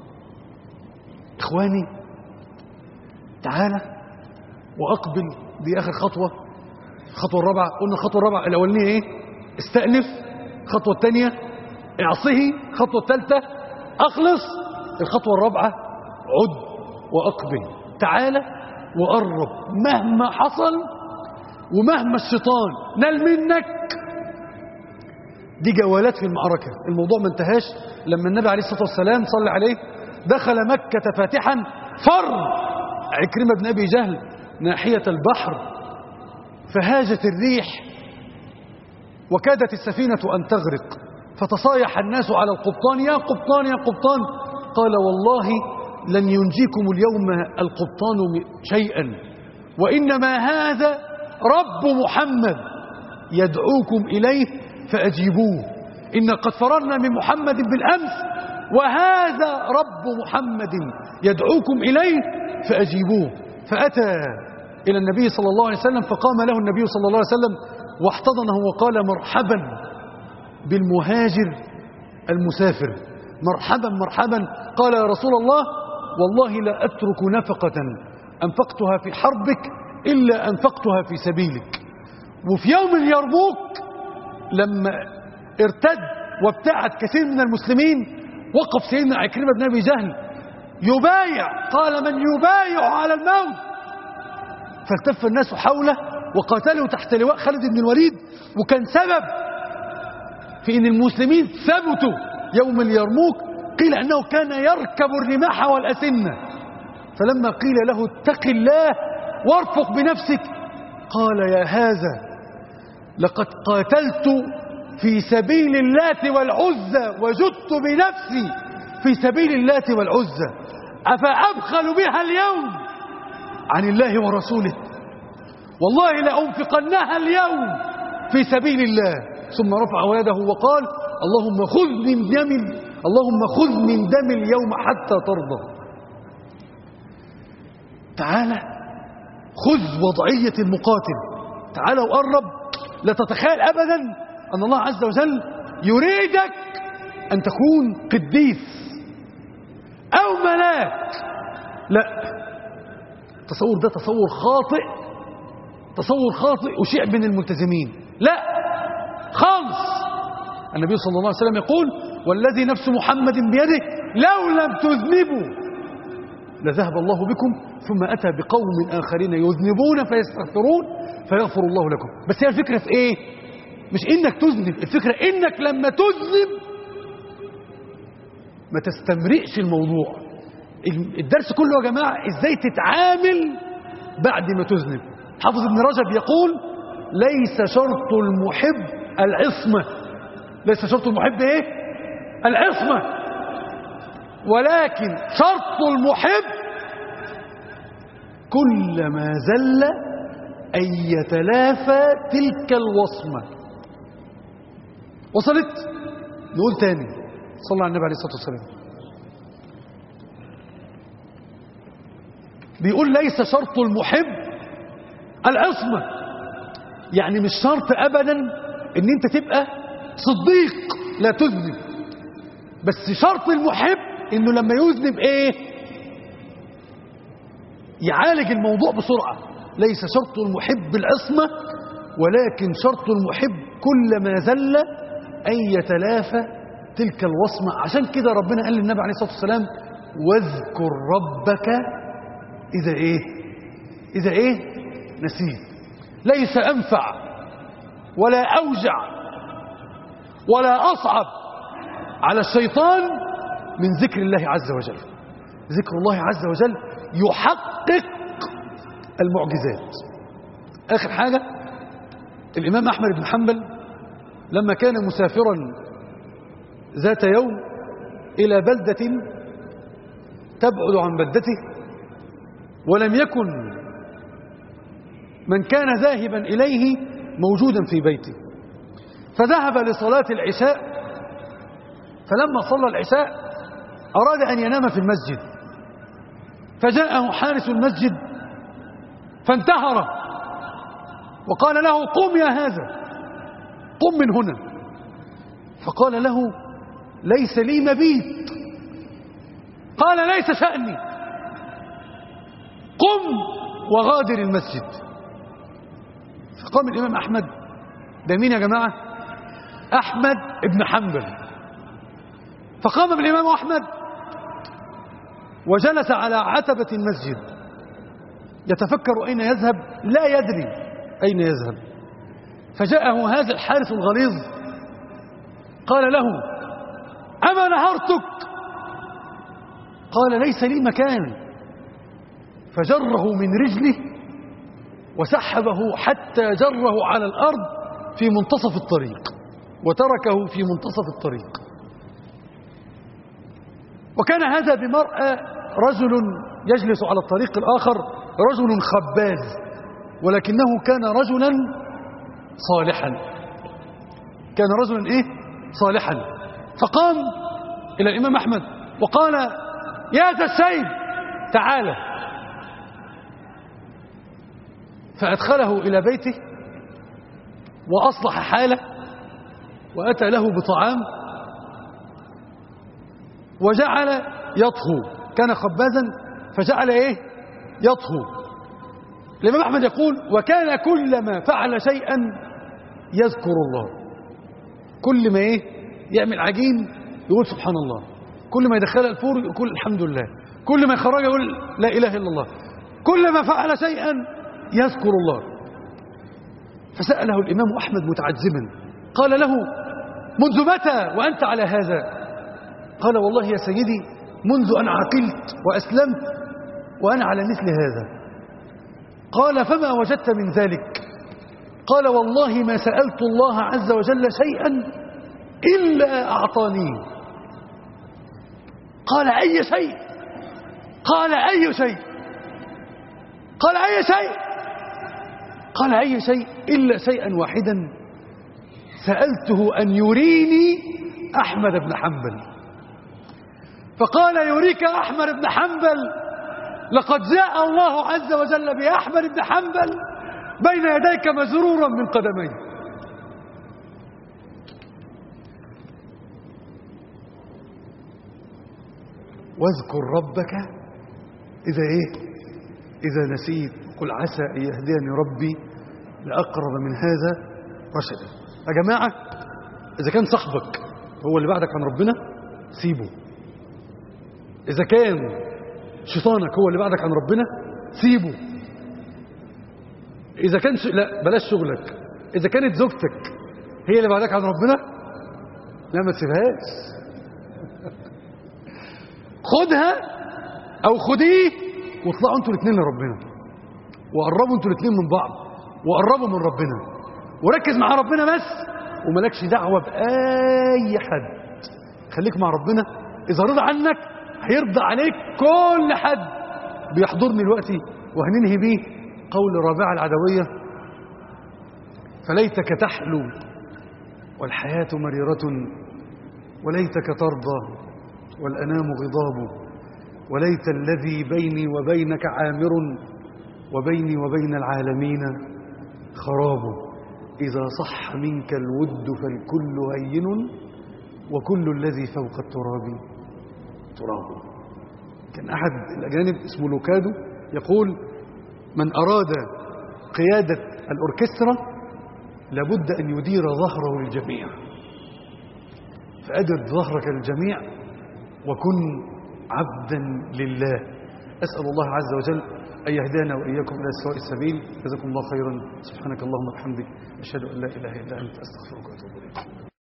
إخواني تعالى وأقبل. دي آخر خطوة، الخطوة الرابعة. قلنا الخطوة الرابعة الأولانية إيه؟ استأنف. الخطوة الثانية اعصه. الخطوة الثالثة أخلص. الخطوة الرابعة عد وأقبل. تعالى وقرب مهما حصل ومهما الشيطان نال منك. دي جولات في المعركة. الموضوع ما انتهاش لما النبي عليه الصلاة والسلام صلى عليه دخل مكة فاتحا فر عكرمة بن أبي جهل ناحية البحر فهاجت الريح وكادت السفينة أن تغرق فتصايح الناس على القبطان يا قبطان يا قبطان. قال والله لن ينجيكم اليوم القبطان شيئا وإنما هذا رب محمد يدعوكم إليه فأجيبوه. إن قد فررنا من محمد بالأمس وهذا رب محمد يدعوكم إليه فأجيبوه. فأتى إلى النبي صلى الله عليه وسلم فقام له النبي صلى الله عليه وسلم واحتضنه وقال مرحبا بالمهاجر المسافر. مرحبا مرحبا. قال يا رسول الله والله لا أترك نفقة أنفقتها في حربك إلا أنفقتها في سبيلك. وفي يوم اليرموك لما ارتد وابتعد كثير من المسلمين وقف سيدنا عكرمة بن أبي جهل يبايع. قال من يبايع على الموت؟ فالتف الناس حوله وقاتلوا تحت لواء خالد بن الوليد وكان سبب في أن المسلمين ثبتوا يوم اليرموك. قيل أنه كان يركب الرماح والأسنة. فلما قيل له اتق الله وارفق بنفسك قال يا هذا لقد قاتلت في سبيل اللات والعزى وجدت بنفسي في سبيل اللات والعزى أفأبخل بها اليوم عن الله ورسوله؟ والله لأنفقنها اليوم في سبيل الله. ثم رفع يده وقال اللهم خذ من دم اليوم حتى ترضى. تعالى خذ وضعية المقاتل. تعالى وقرب. لا تتخيل أبدا أن الله عز وجل يريدك أن تكون قديس أو ملاك. لا، التصور ده تصور خاطئ. تصور خاطئ أشيع بين الملتزمين. لا خالص. النبي صلى الله عليه وسلم يقول والذي نفس محمد بيده لو لم تذنبوا لذهب الله بكم ثم أتى بقوم آخرين يذنبون فيستغفرون فيغفر الله لكم. بس هي الفكرة في إيه؟ مش إنك تذنب، الفكرة إنك لما تذنب ما تستمرئش الموضوع. الدرس كله يا جماعة إزاي تتعامل بعد ما تذنب. حافظ ابن رجب يقول ليس شرط المحب العصمة. ليس شرط المحب إيه؟ العصمة. ولكن شرط المحب كلما زل أن يتلافى تلك الوصمة. وصلت؟ نقول تاني. صلى الله على النبي عليه الصلاة والسلام. بيقول ليس شرط المحب العصمة. يعني مش شرط أبدا ان انت تبقى صديق لا تذنب، بس شرط المحب انه لما يذنب ايه؟ يعالج الموضوع بسرعة. ليس شرط المحب العصمة ولكن شرط المحب كلما زل أن يتلافى تلك الوصمة. عشان كده ربنا قال للنبي عليه الصلاة والسلام واذكر ربك إذا إيه نسيت. ليس أنفع ولا أوجع ولا أصعب على الشيطان من ذكر الله عز وجل. ذكر الله عز وجل يحقق المعجزات. آخر حاجة، الإمام أحمد بن حنبل لما كان مسافرا ذات يوم إلى بلدة تبعد عن بلدته، ولم يكن من كان ذاهبا إليه موجودا في بيته، فذهب لصلاة العشاء. فلما صلى العشاء أراد أن ينام في المسجد، فجاءه حارس المسجد فانتهره وقال له: قم يا هذا، قم من هنا. فقال له: ليس لي مبيت. قال: ليس شأني، قم وغادر المسجد. فقام الإمام أحمد، ده مين يا جماعة؟ أحمد بن حنبل. فقام بالإمام أحمد وجلس على عتبة المسجد يتفكر أين يذهب، لا يدري أين يذهب. فجاءه هذا الحارس الغليظ قال له: أما نهرتك؟ قال: ليس لي مكان. فجره من رجله وسحبه حتى جره على الأرض في منتصف الطريق، وتركه في منتصف الطريق. وكان هذا بمرأى رجل يجلس على الطريق الآخر، رجل خباز، ولكنه كان رجلا صالحا. كان رجلا إيه؟ صالحا. فقام إلى الإمام أحمد وقال: يا ذا السيد تعالى. فأدخله إلى بيته وأصلح حاله وأتى له بطعام وجعل يطهو. كان خبازا فجعل إيه؟ يطهو. الإمام أحمد يقول: وكان كلما فعل شيئا يذكر الله. كل ما إيه؟ يعمل عجين يقول سبحان الله، كل ما يدخل الفور يقول الحمد لله، كل ما يخرج يقول لا إله إلا الله، كل ما فعل شيئا يذكر الله. فسأله الإمام أحمد متعجبا قال له: منذ متى وأنت على هذا؟ قال: والله يا سيدي منذ أن عقلت وأسلمت وأنا على مثل هذا. قال: فما وجدت من ذلك؟ قال: والله ما سألت الله عز وجل شيئا إلا أعطانيه. قال: أي شيء؟ قال: أي شيء؟ قال: أي شيء؟ قال: أي شيء إلا شيئا واحدا سألته أن يريني أحمد بن حنبل. فقال: يريك أحمد بن حنبل؟ لقد جاء الله عز وجل بأحمد بن حنبل بين يديك مزرورا من قدميه. واذكر ربك إذا إيه؟ إذا نسيت. قل عسى أن يهديني ربي لأقرب من هذا رشدا. يا جماعة، إذا كان صاحبك هو اللي بعدك عن ربنا سيبه. إذا كان شيطانك هو اللي بعدك عن ربنا سيبه. إذا كان لا بلاش شغلك، إذا كانت زوجتك هي اللي بعدك عن ربنا لا ما تسيبهاش. خدها أو خديه واطلعوا انتوا الاثنين لربنا، وقربوا انتوا الاثنين من بعض، وقربوا من ربنا، وركز مع ربنا بس، وملكش دعوة بأي حد. خليك مع ربنا، إذا رضى عنك هيرضى عليك كل حد. بيحضرني الوقت وهننهي بيه قول الرابعة العدوية: فليتك تحلو والحياة مريرة، وليتك ترضى والأنام غضاب، وليت الذي بيني وبينك عامر، وبيني وبين العالمين خراب. إذا صح منك الود فالكل هين، وكل الذي فوق التراب تراب. كان أحد الأجانب اسمه لوكادو يقول: من أراد قيادة الأوركسترا لابد أن يدير ظهره للجميع، فأدر ظهرك للجميع وكن عبدا لله. أسأل الله عز وجل أن يهدانا وإياكم إلى سواء السبيل. جزاكم الله خيرا. سبحانك اللهم وبحمدك، أشهد أن لا إله إلا أنت، أستغفرك وأتوب إليك.